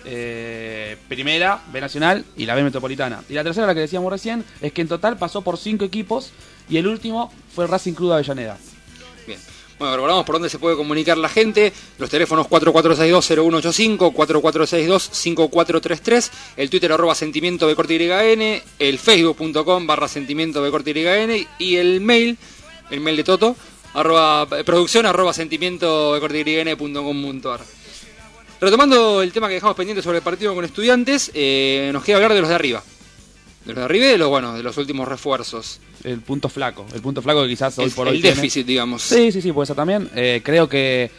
Speaker 4: Eh, primera, B Nacional y la B Metropolitana. Y la tercera, la que decíamos recién, es que en total pasó por cinco equipos y el último fue el Racing Club de Avellaneda.
Speaker 3: Bien. Bueno, recordamos por dónde se puede comunicar la gente. Los teléfonos cuatro cuatro seis dos cero uno ocho cinco, cuatro cuatro seis dos cinco cuatro tres tres, el Twitter arroba sentimiento B corta Y N, el facebook punto com barra sentimiento B corta Y N y el mail, el mail de Toto, arroba, producción arroba sentimiento B corta Y N punto com punto ar. Retomando el tema que dejamos pendiente sobre el partido con Estudiantes, eh, nos queda hablar de los de arriba. De los de arriba y de los, bueno, de los últimos refuerzos.
Speaker 4: El punto flaco, el punto flaco que quizás hoy
Speaker 3: el,
Speaker 4: por hoy
Speaker 3: el
Speaker 4: tiene.
Speaker 3: déficit, digamos.
Speaker 4: Sí, sí, sí, puede ser también. Eh, creo que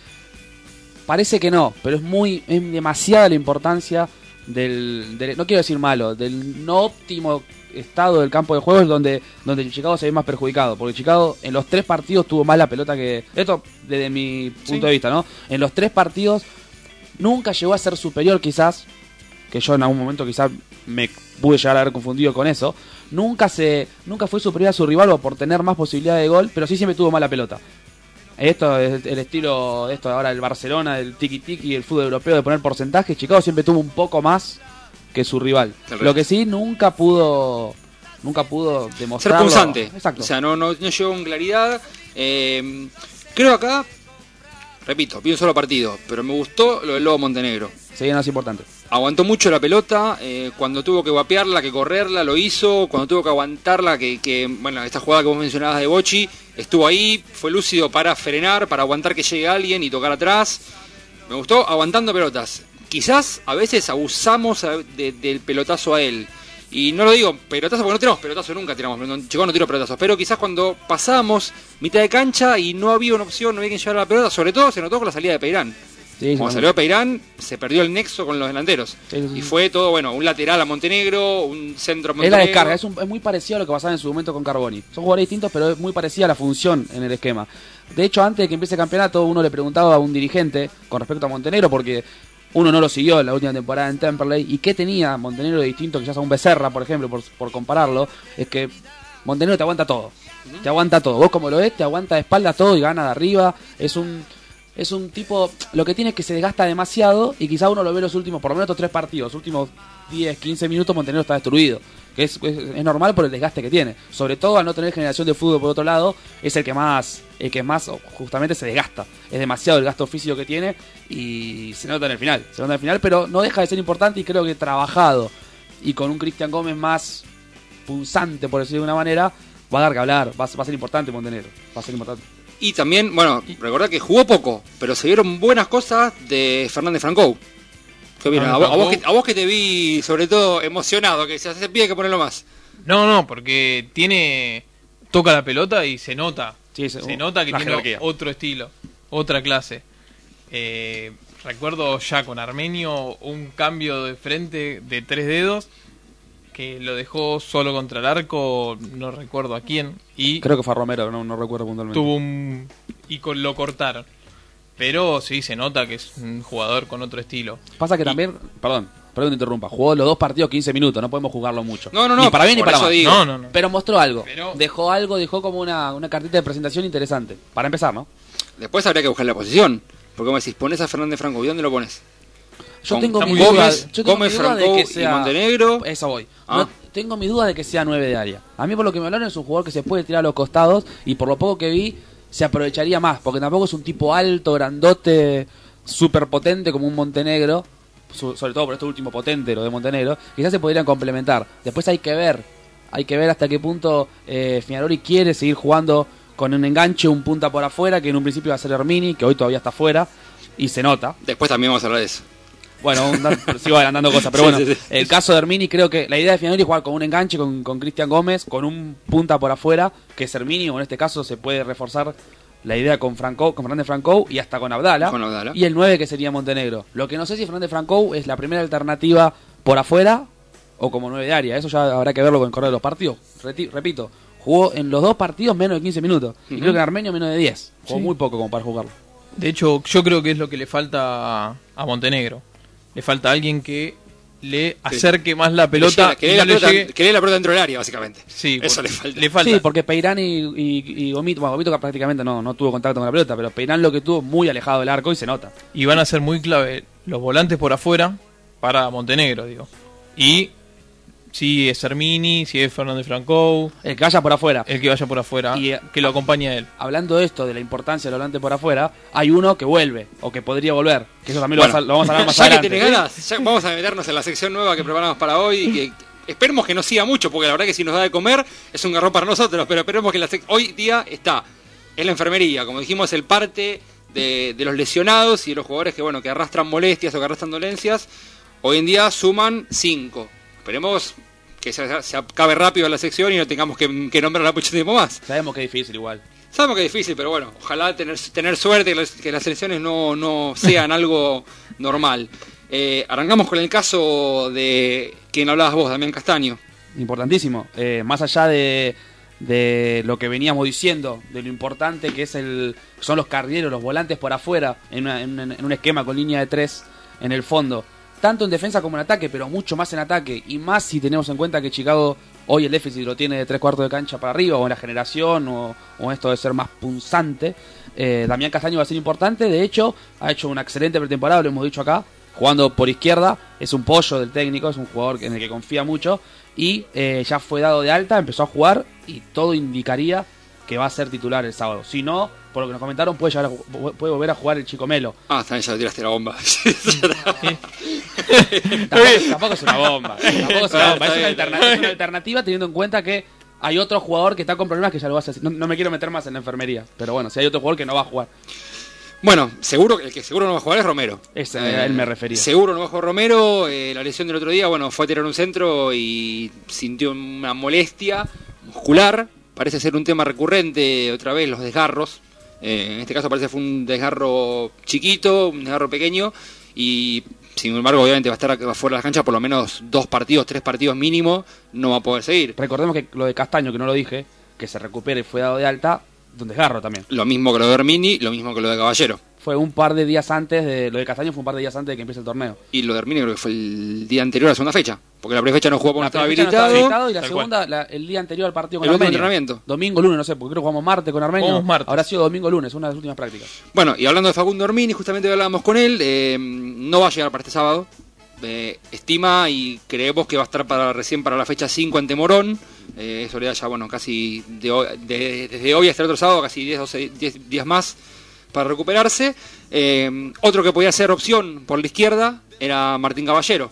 Speaker 4: parece que no, pero es muy es demasiada la importancia del, del, no quiero decir malo, del no óptimo estado del campo de juego es donde, donde el Chicago se ve más perjudicado, porque Chicago en los tres partidos tuvo más la pelota que... Esto desde mi punto sí. de vista, ¿no? En los tres partidos nunca llegó a ser superior quizás, que yo en algún momento quizás me pude llegar a haber confundido con eso, nunca se nunca fue superior a su rival o por tener más posibilidad de gol, pero sí siempre tuvo mala pelota. Esto es el estilo de esto de ahora del Barcelona, del tiki-tiki, el fútbol europeo de poner porcentajes. Chicago siempre tuvo un poco más que su rival. Lo que sí nunca pudo nunca pudo demostrar.
Speaker 3: Ser punzante.
Speaker 4: Exacto.
Speaker 3: O sea, no, no, no llegó con claridad. Eh, creo acá, repito, vi un solo partido, pero me gustó lo del Lobo Montenegro.
Speaker 4: Sí, no es importante.
Speaker 3: Aguantó mucho la pelota, eh, cuando tuvo que guapearla, que correrla, lo hizo, cuando tuvo que aguantarla, que, que bueno, esta jugada que vos mencionabas de Bocci, estuvo ahí, fue lúcido para frenar, para aguantar que llegue alguien y tocar atrás. Me gustó aguantando pelotas. Quizás a veces abusamos de, del pelotazo a él. Y no lo digo pelotazo porque no tenemos pelotazo, nunca tiramos, Chicago no tiró pelotazos, pero quizás cuando pasábamos mitad de cancha y no había una opción, no había quien llevar la pelota, sobre todo se notó con la salida de Peirán. Sí, Cuando sí, salió Peirán, se perdió el nexo con los delanteros. Sí, sí, sí. Y fue todo, bueno, un lateral a Montenegro, un centro a Montenegro.
Speaker 4: Es la descarga, es, un, es muy parecido a lo que pasaba en su momento con Carboni. Son jugadores distintos, pero es muy parecida a la función en el esquema. De hecho, antes de que empiece el campeonato, uno le preguntaba a un dirigente con respecto a Montenegro, porque uno no lo siguió en la última temporada en Temperley, y qué tenía Montenegro de distinto, quizás a un Becerra, por ejemplo, por, por compararlo, es que Montenegro te aguanta todo. Uh-huh. Te aguanta todo. Vos como lo ves, te aguanta de espalda todo y gana de arriba. Es un... Es un tipo, lo que tiene es que se desgasta demasiado y quizá uno lo ve los últimos, por lo menos estos tres partidos, los últimos diez, quince minutos Montenegro está destruido, que es, es, es normal por el desgaste que tiene, sobre todo al no tener generación de fútbol por otro lado, es el que más, el que más justamente se desgasta, es demasiado el gasto físico que tiene y se nota en el final, se nota en el final, pero no deja de ser importante y creo que trabajado y con un Cristian Gómez más punzante, por decirlo de una manera, va a dar que hablar, va, va a ser importante Montenegro, va a ser importante.
Speaker 3: Y también, bueno, recordad que jugó poco, pero se vieron buenas cosas de Fernández Francou. ¿Qué opinas? A, a, vos que, a vos que te vi, sobre todo, emocionado, que se hace pie que ponerlo más.
Speaker 5: No, no, porque tiene... Toca la pelota y se nota.
Speaker 4: Sí, se,
Speaker 5: se nota que tiene
Speaker 4: jerarquía.
Speaker 5: Otro estilo, otra clase. Eh, recuerdo ya con Armenio un cambio de frente de tres dedos que lo dejó solo contra el arco, no recuerdo a quién, y
Speaker 4: creo que fue a Romero, no, no recuerdo puntualmente.
Speaker 5: Tuvo un y con, lo cortaron. Pero sí se nota que es un jugador con otro estilo.
Speaker 4: Pasa que
Speaker 5: y,
Speaker 4: también, perdón, perdón que te interrumpa, jugó los dos partidos quince minutos, no podemos jugarlo mucho.
Speaker 3: No, no, no,
Speaker 4: ni para bien ni para mal.
Speaker 5: No, no, no.
Speaker 4: Pero mostró algo.
Speaker 5: Pero...
Speaker 4: Dejó algo, dejó como una, una cartita de presentación interesante. Para empezar, ¿no?
Speaker 3: Después habría que buscar la posición. Porque como decís, pones a Fernández Franco, ¿y dónde lo pones?
Speaker 4: Yo
Speaker 3: Con,
Speaker 4: tengo mi
Speaker 3: Gómez,
Speaker 4: duda, yo tengo
Speaker 3: Gómez,
Speaker 4: mi duda
Speaker 3: Francou
Speaker 4: de que sea
Speaker 3: y Montenegro.
Speaker 4: Eso voy.
Speaker 3: Ah.
Speaker 4: No, tengo mi duda de que sea nueve de área. A mí por lo que me hablaron es un jugador que se puede tirar a los costados y por lo poco que vi se aprovecharía más, porque tampoco es un tipo alto, grandote, súper potente como un Montenegro, sobre todo por este último potente, lo de Montenegro. Quizás se podrían complementar. Después hay que ver, hay que ver hasta qué punto eh, Fianaroli quiere seguir jugando con un enganche, un punta por afuera, que en un principio va a ser Hermini, que hoy todavía está afuera. Y se nota.
Speaker 3: Después también vamos a hablar de eso.
Speaker 4: Bueno, sigo adelantando cosas, pero
Speaker 3: sí,
Speaker 4: bueno,
Speaker 3: sí, sí.
Speaker 4: el caso de Hermini, creo que la idea de Fianaroli es jugar con un enganche con, con Cristian Gómez, con un punta por afuera, que es Hermini, o en este caso se puede reforzar la idea con Francou, con Fernández Francou y hasta con Abdala,
Speaker 3: con Abdala.
Speaker 4: Y el nueve que sería Montenegro. Lo que no sé si Fernández Francou es la primera alternativa por afuera o como nueve de área, eso ya habrá que verlo con el correo de los partidos. Reti- repito, jugó en los dos partidos menos de quince minutos, uh-huh. Y creo que en Armenio menos de diez, jugó sí. muy poco como para jugarlo.
Speaker 5: De hecho, yo creo que es lo que le falta a, a Montenegro. Le falta alguien que le acerque sí. más la pelota.
Speaker 3: Que le la pelota llegue... dentro del área, básicamente.
Speaker 5: Sí,
Speaker 3: eso le falta.
Speaker 5: le falta.
Speaker 4: Sí, porque Peirán y, y, y Gomito, bueno, Gomito prácticamente no, no tuvo contacto con la pelota, pero Peirán lo que tuvo muy alejado del arco y se nota.
Speaker 5: Y van a ser muy clave los volantes por afuera para Montenegro, digo. Y si es Hermini, si es Fernández Francou,
Speaker 4: el que vaya por afuera.
Speaker 5: El que vaya por afuera, y, que lo acompañe a él.
Speaker 4: Hablando de esto, de la importancia del volante por afuera, hay uno que vuelve, o que podría volver, que eso también bueno, lo, vamos a, lo vamos a hablar más
Speaker 3: ya
Speaker 4: adelante.
Speaker 3: Que tenés ganas, ya vamos a meternos en la sección nueva que preparamos para hoy, y que esperemos que no siga mucho, porque la verdad que si nos da de comer es un garrón para nosotros, pero esperemos que la sec- hoy día está en la enfermería, como dijimos, el parte de, de los lesionados y de los jugadores que, bueno, que arrastran molestias o que arrastran dolencias, hoy en día suman cinco. Esperemos que se, se acabe rápido la sección y no tengamos que, que nombrarla mucho tiempo más.
Speaker 4: Sabemos que es difícil igual.
Speaker 3: Sabemos que es difícil, pero bueno, ojalá tener, tener suerte, que las, que las elecciones no, no sean algo normal. Eh, arrancamos con el caso de quien hablabas vos, Damián Castaño.
Speaker 4: Importantísimo. Eh, más allá de, de lo que veníamos diciendo, de lo importante que es el son los carrileros, los volantes por afuera, en, una, en, en un esquema con línea de tres en el fondo. Tanto en defensa como en ataque, pero mucho más en ataque. Y más si tenemos en cuenta que Chicago hoy el déficit lo tiene de tres cuartos de cancha para arriba, o en la generación, o, o esto de ser más punzante. Eh, Damián Castaño va a ser importante. De hecho, ha hecho una excelente pretemporada, lo hemos dicho acá. jugando por izquierda, es un pollo del técnico, es un jugador en el que confía mucho, y eh, ya fue dado de alta, empezó a jugar, y todo indicaría que va a ser titular el sábado. Si no, por lo que nos comentaron, puede, llegar a, puede volver a jugar el Chico Melo.
Speaker 3: Ah, también ya tiraste la bomba.
Speaker 4: tampoco, tampoco es una bomba. Tampoco es una bomba. Es una, alternativa, es una alternativa teniendo en cuenta que hay otro jugador que está con problemas que ya lo va a hacer. No, no me quiero meter más en la enfermería, pero bueno, si hay otro jugador que no va a jugar.
Speaker 3: Bueno, seguro el que seguro no va a jugar es Romero.
Speaker 4: Ese, eh, él me refería.
Speaker 3: Seguro no va a jugar Romero. Eh, la lesión del otro día, bueno, fue a tirar un centro y sintió una molestia muscular. Parece ser un tema recurrente, otra vez, los desgarros. Eh, en este caso parece que fue un desgarro chiquito, un desgarro pequeño. Y sin embargo, obviamente va a estar fuera de la cancha por lo menos dos partidos, tres partidos mínimo. No va a poder seguir.
Speaker 4: Recordemos que lo de Castaño, que no lo dije, que se recupere y fue dado de alta, de un desgarro también.
Speaker 3: Lo mismo que lo de Hermini, lo mismo que lo de Caballero.
Speaker 4: Fue un par de días antes, de lo de Castaño fue un par de días antes de que empiece el torneo.
Speaker 3: Y lo de Hermini creo que fue el día anterior a la segunda fecha. Porque la primera fecha no jugó porque no estaba habilitado.
Speaker 4: No estaba habilitado y la segunda, la, el día anterior al partido con
Speaker 3: el
Speaker 4: Armenio.
Speaker 3: entrenamiento.
Speaker 4: Domingo, lunes, no sé, porque creo que jugamos martes con Armenio.
Speaker 5: Martes.
Speaker 4: Habrá sido domingo, lunes, una de las últimas prácticas.
Speaker 3: Bueno, y hablando de Facundo Hermini, justamente hablábamos con él, eh, no va a llegar para este sábado. Eh, estima y creemos que va a estar para recién para la fecha cinco ante Morón. Eh, eso le da ya, bueno, casi de, de, desde hoy hasta el otro sábado, casi diez, doce, diez días más para recuperarse. Eh, otro que podía ser opción por la izquierda era Martín Caballero,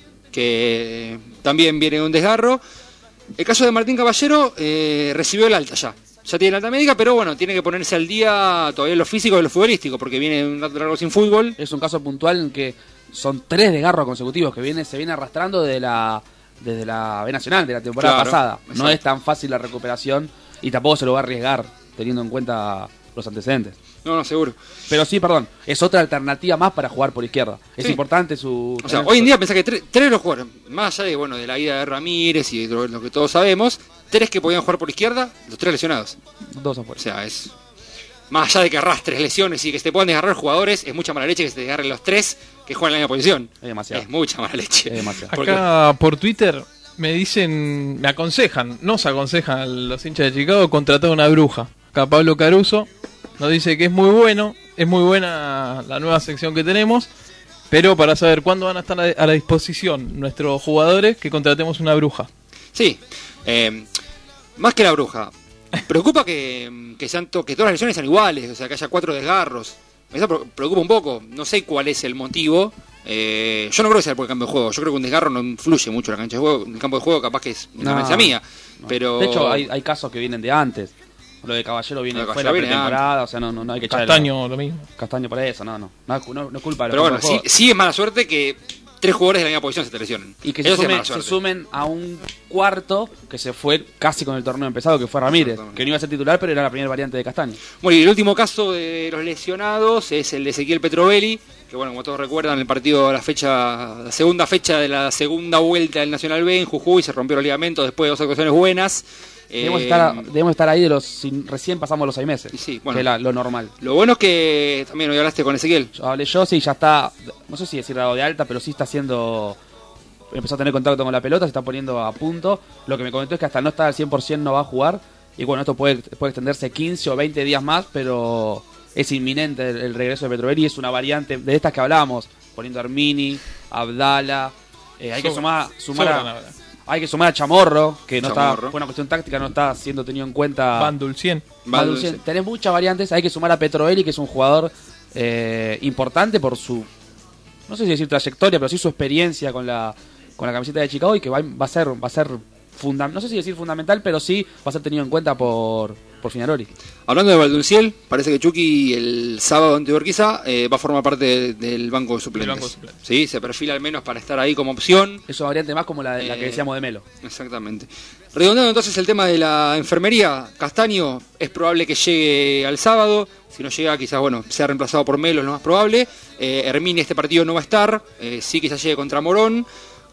Speaker 3: que también viene de un desgarro. El caso de Martín Caballero eh, recibió el alta ya. Ya tiene la alta médica, pero bueno, tiene que ponerse al día todavía en lo físico y en lo futbolístico, porque viene un rato largo sin fútbol.
Speaker 4: Es un caso puntual en que son tres desgarros consecutivos que viene se viene arrastrando desde la desde la B Nacional, de la temporada
Speaker 3: Claro,
Speaker 4: pasada.
Speaker 3: exacto.
Speaker 4: No es tan fácil la recuperación y tampoco se lo va a arriesgar teniendo en cuenta los antecedentes.
Speaker 3: No, no, seguro.
Speaker 4: Pero sí, perdón, es otra alternativa más para jugar por izquierda. Es
Speaker 3: Sí.
Speaker 4: importante su...
Speaker 3: O sea, hoy en día pensá que tres, tres de los jugadores, más allá de, bueno, de la ida de Ramírez y de lo, lo que todos sabemos, tres que podían jugar por izquierda, los tres lesionados.
Speaker 4: Dos
Speaker 3: O
Speaker 4: afuera.
Speaker 3: sea, es... Más allá de que arrastres lesiones y que se te puedan desgarrar jugadores, es mucha mala leche que se te desgarren los tres que juegan en la misma posición.
Speaker 4: Es demasiado.
Speaker 3: Es mucha mala leche.
Speaker 4: Es demasiado.
Speaker 3: Porque-
Speaker 5: Acá por Twitter me dicen, me aconsejan, nos aconsejan a los hinchas de Chicago contratar una bruja. Acá Pablo Caruso nos dice que es muy bueno, es muy buena la nueva sección que tenemos, pero para saber cuándo van a estar a la disposición nuestros jugadores, que contratemos una bruja.
Speaker 3: Sí, eh, más que la bruja. Preocupa que, que, sean to- que todas las lesiones sean iguales, o sea, que haya cuatro desgarros. Eso pre- preocupa un poco. No sé cuál es el motivo. Eh, yo no creo que sea por el cambio de juego. Yo creo que un desgarro no influye mucho en la cancha de juego. En el campo de juego capaz que es una
Speaker 4: No,
Speaker 3: tendencia mía.
Speaker 4: no.
Speaker 3: Pero...
Speaker 4: De hecho, hay, hay casos que vienen de antes. Lo de Caballero viene
Speaker 3: Lo de
Speaker 4: fue la
Speaker 3: Caballero viene
Speaker 4: pretemporada, o sea, no, no, no hay que echarle
Speaker 5: Castaño, lo mismo.
Speaker 4: la- Castaño por eso, no, no. No, no, no es culpa de los
Speaker 3: Pero bueno,
Speaker 4: campos de
Speaker 3: sí,
Speaker 4: juego.
Speaker 3: sí es mala suerte que tres jugadores de la misma posición se te lesionen.
Speaker 4: Y que se
Speaker 3: Eso sí es
Speaker 4: sumen,
Speaker 3: mala
Speaker 4: se
Speaker 3: suerte.
Speaker 4: sumen a un cuarto que se fue casi con el torneo empezado, que fue Ramírez,
Speaker 3: Exactamente.
Speaker 4: que no iba a ser titular, pero era la primera variante de Castaño.
Speaker 3: Bueno, y el último caso de los lesionados es el de Ezequiel Petrovelli, que bueno, como todos recuerdan, el partido, la fecha, la segunda fecha de la segunda vuelta del Nacional B en Jujuy, se rompió los ligamentos después de dos actuaciones buenas.
Speaker 4: Debemos,
Speaker 3: Eh,
Speaker 4: estar, debemos estar ahí de los... si recién pasamos los seis meses,
Speaker 3: Y sí, bueno.
Speaker 4: que es la- lo normal.
Speaker 3: Lo bueno es que también hoy hablaste con Ezequiel.
Speaker 4: Yo hablé yo, sí, ya está, no sé si decir dado de alta, pero sí está haciendo... Empezó a tener contacto con la pelota, se está poniendo a punto. Lo que me comentó es que hasta no estar al cien por ciento no va a jugar. Y bueno, esto puede, puede extenderse quince o veinte días más, pero es inminente el, el regreso de Petrovelli. Es una variante de estas que hablábamos, poniendo a Armini, Abdala. Eh, hay que
Speaker 5: Sobra-
Speaker 4: sumar, sumar
Speaker 5: sobran
Speaker 4: a,
Speaker 5: ahora.
Speaker 4: hay que sumar a Chamorro, que no
Speaker 3: Chamorro.
Speaker 4: está, fue una cuestión táctica, no está siendo tenido en cuenta.
Speaker 5: Van Dulcien.
Speaker 4: Van
Speaker 3: Dulce.
Speaker 4: Dulcien. Tenés muchas variantes, hay que sumar a Petrovelli, que es un jugador eh, importante por su, no sé si decir trayectoria, pero sí su experiencia con la con la camiseta de Chicago y que va, va a ser va a ser funda, no sé si decir fundamental, pero sí va a ser tenido en cuenta por por Finaroli.
Speaker 3: Hablando de Valdulciel, parece que Chucky el sábado ante Urquiza eh, va a formar parte de- del banco de suplentes.
Speaker 5: Del banco de suplentes.
Speaker 3: Sí, se perfila al menos para estar ahí como opción.
Speaker 4: Es una variante más como la, de- la que
Speaker 3: Eh,
Speaker 4: decíamos de Melo.
Speaker 3: Exactamente. Redondeando entonces el tema de la enfermería, Castaño es probable que llegue al sábado. Si no llega, quizás bueno sea reemplazado por Melo, es lo más probable. Eh, Hermini este partido no va a estar. Eh, sí, quizás llegue contra Morón.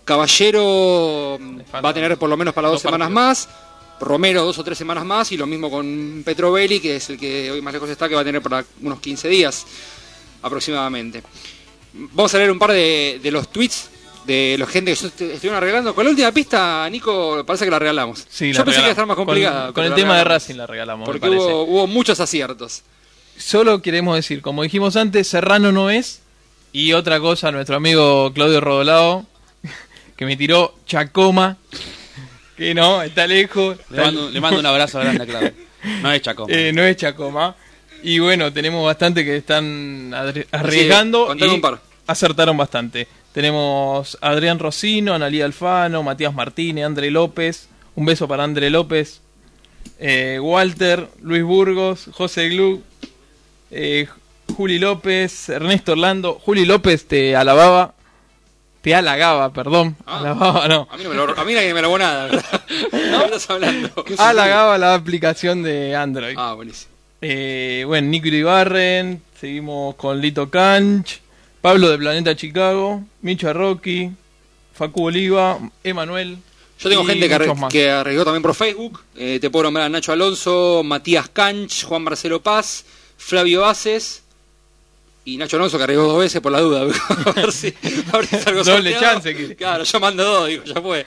Speaker 3: Caballero
Speaker 5: falta
Speaker 3: va a tener por lo menos para dos
Speaker 5: dos
Speaker 3: semanas
Speaker 5: partidos.
Speaker 3: más. Romero dos o tres semanas más. Y lo mismo con Petrovelli, que es el que hoy más lejos está, que va a tener para unos quince días aproximadamente. Vamos a leer un par de, de los tweets de la gente que yo est- estuvieron arreglando. Con la última pista, Nico, parece que la regalamos.
Speaker 5: Sí,
Speaker 3: yo
Speaker 5: la
Speaker 3: pensé que iba a
Speaker 5: regalamos.
Speaker 3: estar más complicada.
Speaker 5: Con, con
Speaker 3: pero
Speaker 5: el
Speaker 3: la
Speaker 5: tema de
Speaker 3: regalamos.
Speaker 5: Racing la regalamos, me
Speaker 3: Porque
Speaker 5: parece.
Speaker 3: hubo, hubo muchos aciertos.
Speaker 5: Solo queremos decir, como dijimos antes, Serrano no es, Y otra cosa, nuestro amigo Claudio Rodolado, que me tiró Chacoma, que no, está lejos.
Speaker 4: Le mando, le mando un abrazo grande a Claudio. No es Chacoma.
Speaker 5: Eh, no es Chacoma. Y bueno, tenemos bastante que están adri- arriesgando
Speaker 3: sí,
Speaker 5: y
Speaker 3: un par.
Speaker 5: acertaron bastante. Tenemos a Adrián Rocino, Analía Alfano, Matías Martínez, André López. Un beso para André López. Eh, Walter, Luis Burgos, José Gluck, eh, Juli López, Ernesto Orlando. Juli López te alababa, te halagaba, perdón.
Speaker 3: Ah,
Speaker 5: alababa, no.
Speaker 3: A mí, no me lo, a mí nadie me lo nada, ¿verdad? ¿No? ¿Qué estás hablando?
Speaker 5: Halagaba la aplicación de Android.
Speaker 3: Ah, buenísimo.
Speaker 5: Eh, bueno, Nico Iribarren, seguimos con Lito Canch, Pablo de Planeta Chicago, Micho Rocky, Facu Oliva, Emanuel.
Speaker 3: Yo tengo
Speaker 5: y
Speaker 3: gente que,
Speaker 5: muchos
Speaker 3: arre-
Speaker 5: más.
Speaker 3: que arregló también por Facebook. Eh, te puedo nombrar a Nacho Alonso, Matías Canch, Juan Marcelo Paz, Flavio Aces y Nacho Alonso, que arriesgó dos veces por la duda. A ver si, a ver si salgo
Speaker 5: Doble
Speaker 3: sorteado.
Speaker 5: chance, quiere.
Speaker 3: Claro, yo mando dos, digo, ya fue.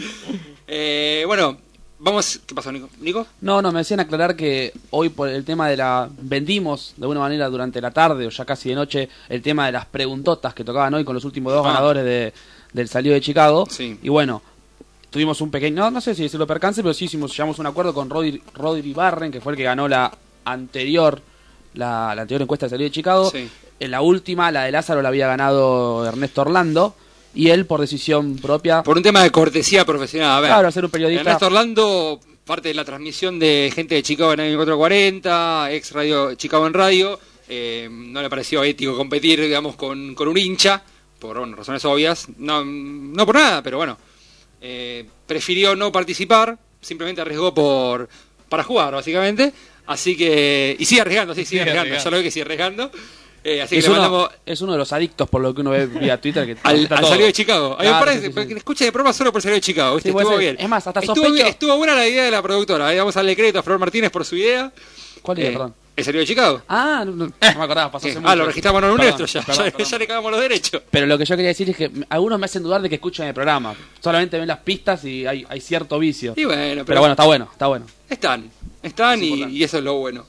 Speaker 3: eh, bueno, vamos. ¿Qué pasó, Nico? ¿Nico?
Speaker 4: No, no, me decían aclarar que hoy por el tema de la... Vendimos de alguna manera durante la tarde o ya casi de noche el tema de las preguntotas que tocaban hoy con los últimos dos
Speaker 3: Ah.
Speaker 4: ganadores de, del salido de Chicago.
Speaker 3: Sí.
Speaker 4: Y bueno, tuvimos un pequeño... No, no sé si decirlo percance, pero sí hicimos, llegamos a un acuerdo con Rodri, Rodri Barren, que fue el que ganó la anterior la, la anterior encuesta del salido de Chicago.
Speaker 3: Sí.
Speaker 4: En la última, la de Lázaro, la había ganado Ernesto Orlando. Y él, por decisión propia...
Speaker 3: Por un tema de cortesía profesional. A ver,
Speaker 4: Claro, ser un periodista...
Speaker 3: Ernesto Orlando, parte de la transmisión de gente de Chicago en el cuatrocientos cuarenta, ex radio Chicago en radio, eh, no le pareció ético competir, digamos, con, con un hincha, por bueno, razones obvias, no, no por nada, pero bueno, eh, prefirió no participar, simplemente arriesgó por para jugar, básicamente, así que, y sigue arriesgando, sí, sigue
Speaker 5: Sigue
Speaker 3: arriesgando,
Speaker 5: arriesgando.
Speaker 3: ya lo ve que sigue arriesgando. Eh, así
Speaker 4: Es
Speaker 3: que le
Speaker 4: uno,
Speaker 3: mandamos
Speaker 4: es uno de los adictos por lo que uno ve vía Twitter que
Speaker 3: al,
Speaker 4: está
Speaker 3: al
Speaker 4: todo.
Speaker 3: salido de Chicago. A mí me
Speaker 4: Claro,
Speaker 3: parece,
Speaker 4: sí, sí,
Speaker 3: porque
Speaker 4: sí.
Speaker 3: escucha de prueba solo por el salido de Chicago, ¿viste?
Speaker 4: Sí, puede
Speaker 3: Estuvo
Speaker 4: ser.
Speaker 3: bien.
Speaker 4: Es más, hasta
Speaker 3: estuvo,
Speaker 4: sospecho-
Speaker 3: bien- estuvo buena la idea de la productora. Ahí vamos a darle crédito a Flor Martínez por su idea.
Speaker 4: ¿Cuál idea,
Speaker 3: Eh,
Speaker 4: perdón?
Speaker 3: ¿El salido de Chicago?
Speaker 4: Ah, no, no, no me acordaba, pasó
Speaker 3: ¿Qué?
Speaker 4: hace
Speaker 3: Ah,
Speaker 4: mucho.
Speaker 3: lo registramos en un
Speaker 4: Perdón,
Speaker 3: nuestro ya.
Speaker 4: perdón,
Speaker 3: ya,
Speaker 4: perdón.
Speaker 3: ya le cagamos los derechos.
Speaker 4: Pero lo que yo quería decir es que algunos me hacen dudar de que escuchen el programa. Solamente ven las pistas y hay, hay cierto vicio.
Speaker 3: Y bueno, pero,
Speaker 4: Pero bueno, está bueno, está bueno.
Speaker 3: están. Están
Speaker 4: Es
Speaker 3: y,
Speaker 4: importante.
Speaker 3: y eso es lo bueno.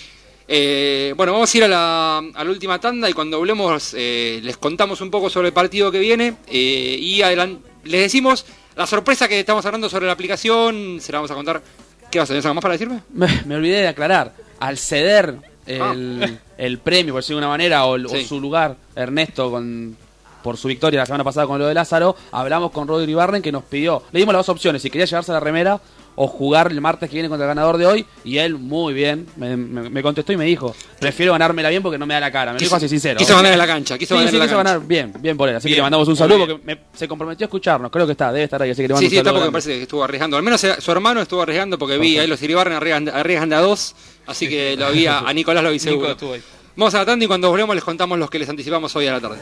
Speaker 3: Eh, bueno, vamos a ir a la, a la última tanda y cuando hablemos eh, les contamos un poco sobre el partido que viene eh, y adelan- les decimos la sorpresa que estamos hablando sobre la aplicación, se la vamos a contar. ¿Qué vas a tener algo más para decirme?
Speaker 4: Me, me olvidé de aclarar. Al ceder el, el premio, por decirlo de una manera, o, el- o
Speaker 3: Sí.
Speaker 4: su lugar, Ernesto, con por su victoria la semana pasada con lo de Lázaro, hablamos con Rodri Barren que nos pidió, le dimos las dos opciones, si quería llevarse la remera o jugar el martes que viene contra el ganador de hoy, y él muy bien me, me- me contestó y me dijo, prefiero ganármela bien porque no me da la cara, me lo dijo así sincero.
Speaker 3: Quiso ganar en la cancha, quiso
Speaker 4: Sí,
Speaker 3: ganar
Speaker 4: sí,
Speaker 3: en la
Speaker 4: quiso
Speaker 3: cancha.
Speaker 4: ganar bien, bien por él, así
Speaker 3: Bien,
Speaker 4: que le mandamos un
Speaker 3: muy
Speaker 4: saludo
Speaker 3: bien.
Speaker 4: porque me- se comprometió a escucharnos, creo que está, debe estar ahí, así que le mando
Speaker 3: Sí,
Speaker 4: un
Speaker 3: sí, está
Speaker 4: saludo
Speaker 3: porque me
Speaker 4: grande.
Speaker 3: parece que estuvo arriesgando. Al menos eh, su hermano estuvo arriesgando porque vi ahí los Iribarren arriesgan, arriesgan de a dos. Así que lo vi a, a Nicolás, lo vi
Speaker 5: Nico
Speaker 3: seguro.
Speaker 5: estuvo ahí.
Speaker 3: Vamos a la tanda y cuando volvemos les contamos los que les anticipamos hoy a la tarde.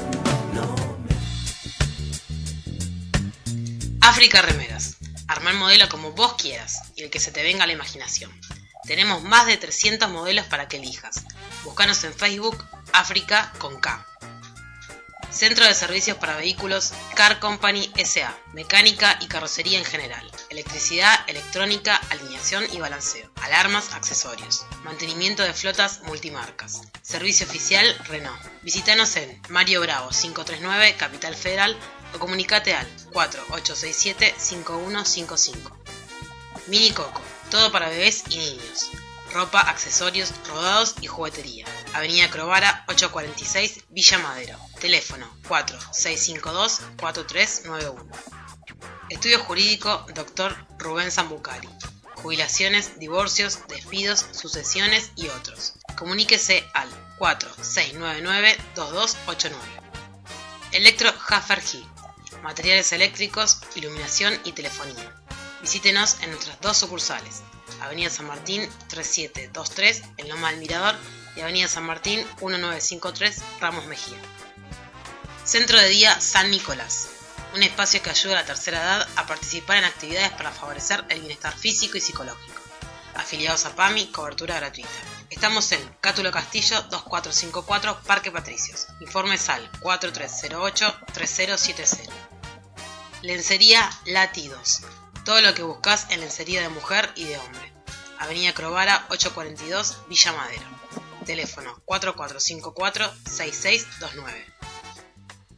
Speaker 6: África Remeras. Arma el modelo como vos quieras y el que se te venga a la imaginación. Tenemos más de trescientos modelos para que elijas. Búscanos en Facebook, África con K. Centro de Servicios para Vehículos Car Company S A. Mecánica y carrocería en general. Electricidad, electrónica, alineación y balanceo. Alarmas, accesorios. Mantenimiento de flotas multimarcas. Servicio oficial Renault. Visítanos en Mario Bravo quinientos treinta y nueve, Capital Federal, o comunicate al cuatro ocho seis siete, cinco uno cinco cinco. Mini Coco. Todo para bebés y niños. Ropa, accesorios, rodados y juguetería. Avenida Crovara ochocientos cuarenta y seis, Villa Madero. Teléfono cuatro seis cinco dos, cuatro tres nueve uno. Estudio Jurídico Doctor Rubén Zambucari. Jubilaciones, divorcios, despidos, sucesiones y otros. Comuníquese al cuatro seis nueve nueve, dos dos ocho nueve. Electro Hafergy. Materiales eléctricos, iluminación y telefonía. Visítenos en nuestras dos sucursales. Avenida San Martín treinta y siete veintitrés en Loma del Mirador y Avenida San Martín diecinueve cincuenta y tres Ramos Mejía. Centro de Día San Nicolás. Un espacio que ayuda a la tercera edad a participar en actividades para favorecer el bienestar físico y psicológico. Afiliados a PAMI, cobertura gratuita. Estamos en Cátulo Castillo dos cuatro cinco cuatro, Parque Patricios. Informes al cuatro tres cero ocho, tres cero siete cero. Lencería Latidos. Todo lo que buscas en lencería de mujer y de hombre. Avenida Crovara ochocientos cuarenta y dos, Villa Madero. Teléfono cuatro cuatro cinco cuatro, seis seis dos nueve.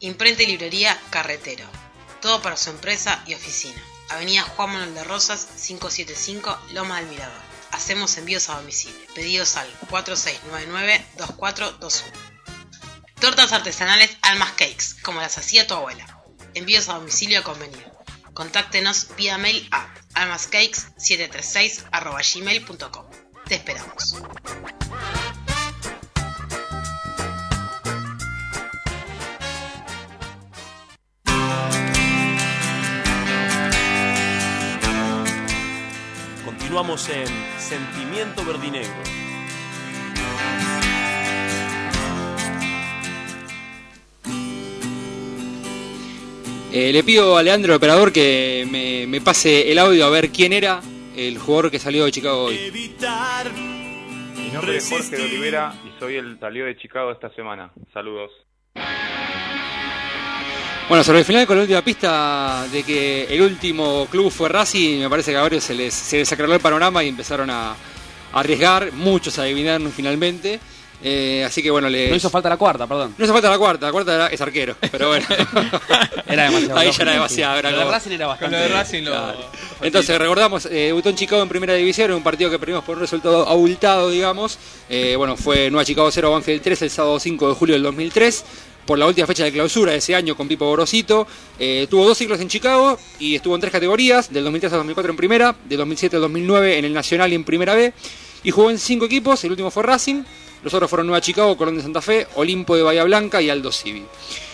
Speaker 6: Imprenta y librería Carretero. Todo para su empresa y oficina. Avenida Juan Manuel de Rosas, quinientos setenta y cinco, Loma del Mirador. Hacemos envíos a domicilio. Pedidos al cuatro seis nueve nueve, dos cuatro dos uno. Tortas artesanales Almas Cakes, como las hacía tu abuela. Envíos a domicilio a convenir. Contáctenos vía mail a almascakes setecientos treinta y seis arroba gmail punto com. Te esperamos.
Speaker 1: Continuamos en Sentimiento Verdinegro.
Speaker 3: Eh, le pido a Leandro, el operador, que me, me pase el audio a ver quién era el jugador que salió de Chicago hoy.
Speaker 11: Mi nombre es Jorge de Olivera y soy el salió de Chicago esta semana. Saludos.
Speaker 3: Bueno, sobre el final, con la última pista de que el último club fue Racing, me parece que a varios se les, se les aclaró el panorama y empezaron a, a arriesgar. Muchos adivinaron finalmente. Eh, así que bueno, les...
Speaker 4: No hizo falta la cuarta, perdón.
Speaker 3: No hizo falta la cuarta, la cuarta era, es arquero, pero bueno.
Speaker 4: Era demasiado.
Speaker 3: Ahí ya era demasiado. Era
Speaker 5: lo
Speaker 3: como...
Speaker 5: de Racing era bastante. Lo de Racing lo...
Speaker 3: Claro. Entonces, recordamos, eh, debutó en Chicago en primera división, en un partido que perdimos por un resultado abultado, digamos. Eh, bueno, fue Nueva Chicago cero, Banfield tres, el sábado cinco de julio del dos mil tres. Por la última fecha de clausura de ese año con Pipo Gorosito. Eh, tuvo dos ciclos en Chicago y estuvo en tres categorías, del dos mil tres al dos mil cuatro en primera, del dos mil siete al dos mil nueve en el Nacional y en Primera B. Y jugó en cinco equipos, el último fue Racing. Los otros fueron Nueva Chicago, Colón de Santa Fe, Olimpo de Bahía Blanca y Aldo Civi.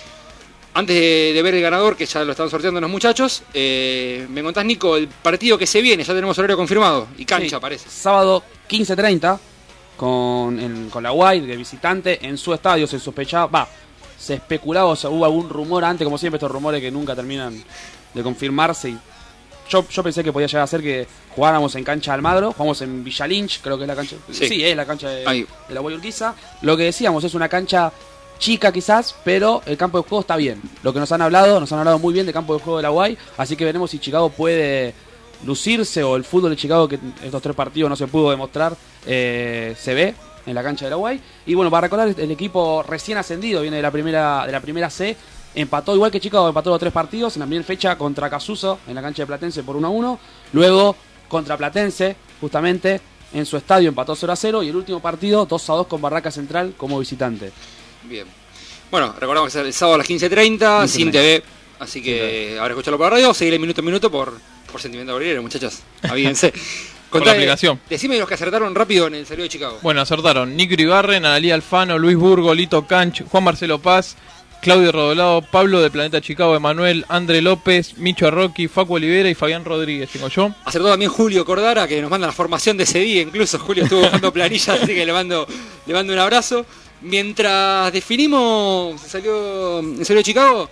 Speaker 3: Antes de, de ver el ganador, que ya lo están sorteando los muchachos, eh, me contás, Nico, el partido que se viene. Ya tenemos horario confirmado y cancha,
Speaker 4: sí,
Speaker 3: parece.
Speaker 4: Sábado quince treinta con, en, con la Guay de visitante en su estadio. Se sospechaba, va, se especulaba, o sea, hubo algún rumor antes, como siempre estos rumores que nunca terminan de confirmarse. Y yo, yo pensé que podía llegar a ser que jugáramos en cancha Almagro, jugamos en Villa Lynch, creo que es la cancha. Sí, sí es la cancha de, de la Guay Urquiza. Lo que decíamos, es una cancha chica quizás, pero el campo de juego está bien. Lo que nos han hablado, nos han hablado muy bien del campo de juego de la Guay, así que veremos si Chicago puede lucirse o el fútbol de Chicago, que estos tres partidos no se pudo demostrar, eh, se ve en la cancha de la Guay. Y bueno, para recordar, el equipo recién ascendido, viene de la primera de la primera C, empató igual que Chicago, empató los tres partidos, en la primera fecha contra Casuso en la cancha de Platense por uno a uno, luego contra Platense justamente en su estadio empató cero a cero y el último partido dos a dos con Barraca Central como visitante.
Speaker 3: Bien. Bueno, recordamos que es el sábado a las quince treinta, sin T V, así que ahora escucharlo por la radio o seguirle minuto a minuto por, por Sentimiento Verdinegro, muchachos. Avídense.
Speaker 5: Con la aplicación.
Speaker 3: Decime los que acertaron rápido en el salió de Chicago.
Speaker 5: Bueno, acertaron Nico Ibarren, Analía Alfano, Luis Burgo, Lito Canch, Juan Marcelo Paz, Claudio Rodolado, Pablo de Planeta Chicago, Emanuel, André López, Micho Arroqui, Facu Olivera y Fabián Rodríguez, tengo yo.
Speaker 3: Acertó también Julio Cordara, que nos manda la formación de ese día, incluso Julio estuvo buscando planillas, así que le mando, le mando un abrazo. Mientras definimos, salió, salió de Chicago,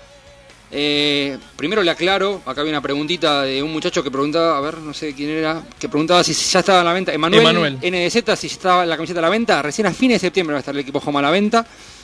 Speaker 3: eh, primero le aclaro, acá había una preguntita de un muchacho que preguntaba, a ver, no sé quién era, que preguntaba si ya estaba a la venta, Emanuel,
Speaker 5: Emanuel.
Speaker 3: N D Z, si ya estaba la camiseta a la venta, recién a fines de septiembre va a estar el equipo Home a la venta.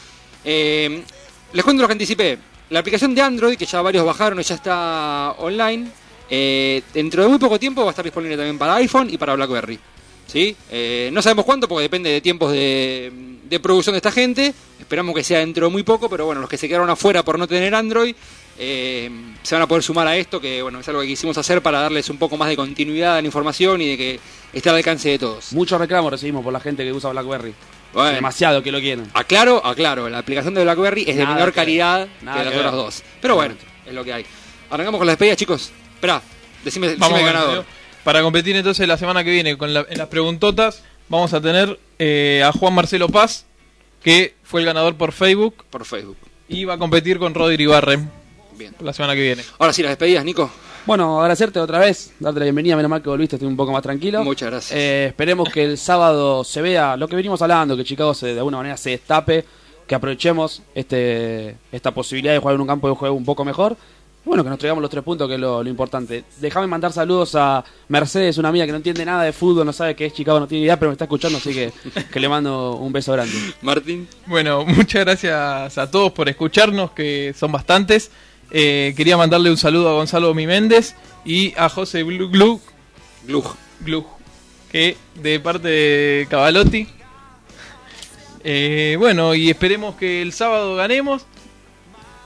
Speaker 3: Eh, les cuento lo que anticipé, la aplicación de Android, que ya varios bajaron y ya está online, eh, dentro de muy poco tiempo va a estar disponible también para iPhone y para BlackBerry. ¿Sí? Eh, no sabemos cuánto porque depende de tiempos de, de producción de esta gente. Esperamos que sea dentro de muy poco, pero bueno, los que se quedaron afuera por no tener Android eh, se van a poder sumar a esto, que bueno, es algo que quisimos hacer para darles un poco más de continuidad a la información y de que esté al alcance de todos.
Speaker 4: Muchos reclamos recibimos por la gente que usa BlackBerry.
Speaker 3: Bueno,
Speaker 4: demasiado que lo quieren.
Speaker 3: Aclaro, aclaro, la aplicación de BlackBerry es de
Speaker 4: Nada
Speaker 3: menor
Speaker 4: que
Speaker 3: calidad
Speaker 4: Nada
Speaker 3: que las
Speaker 4: que
Speaker 3: otras
Speaker 4: ver.
Speaker 3: dos. Pero bueno, es lo que hay. Arrancamos con las despedidas, chicos. Esperá, decime, decime
Speaker 5: Vamos
Speaker 3: el
Speaker 5: a ver,
Speaker 3: ganador.
Speaker 5: Para competir entonces la semana que viene con la, en las preguntotas vamos a tener eh, a Juan Marcelo Paz, que fue el ganador por Facebook.
Speaker 3: Por Facebook.
Speaker 5: Y va a competir con Rodri Ibarren.
Speaker 3: Bien.
Speaker 5: La semana que viene.
Speaker 3: Ahora sí, las despedidas, Nico.
Speaker 4: Bueno, agradecerte otra vez, darte la bienvenida, menos mal que volviste, estoy un poco más tranquilo.
Speaker 3: Muchas gracias.
Speaker 4: Eh, esperemos que el sábado se vea lo que venimos hablando, que Chicago se, de alguna manera se destape, que aprovechemos este esta posibilidad de jugar en un campo de juego un poco mejor. Bueno, que nos traigamos los tres puntos, que es lo, lo importante. Déjame mandar saludos a Mercedes, una amiga que no entiende nada de fútbol, no sabe qué es Chicago, no tiene idea, pero me está escuchando, así que, que le mando un beso grande.
Speaker 3: Martín.
Speaker 5: Bueno, muchas gracias a todos por escucharnos, que son bastantes. Eh, quería mandarle un saludo a Gonzalo Miméndez y a José Glu Glu
Speaker 3: Glu
Speaker 5: Glu, que de parte de Cavalotti. Eh, bueno, y esperemos que el sábado ganemos.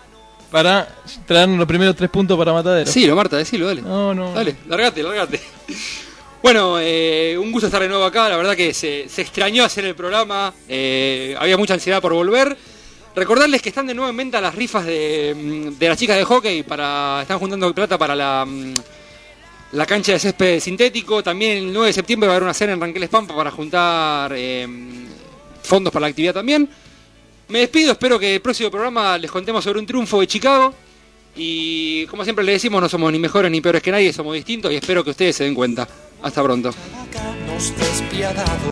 Speaker 5: para traernos los primeros tres puntos para Matadero.
Speaker 3: Sí, lo Marta, decilo, dale.
Speaker 5: No, no.
Speaker 3: Dale, largate, largate. Bueno, eh, un gusto estar de nuevo acá. La verdad que se, se extrañó hacer el programa. Eh, había mucha ansiedad por volver. Recordarles que están de nuevo en venta las rifas de, de las chicas de hockey. Para, están juntando plata para la, la cancha de césped sintético. También el nueve de septiembre va a haber una cena en Ranqueles Pampa para juntar eh, fondos para la actividad también. Me despido, espero que el próximo programa les contemos sobre un triunfo de Chicago. Y como siempre les decimos, no somos ni mejores ni peores que nadie, somos distintos y espero que ustedes se den cuenta. Hasta pronto.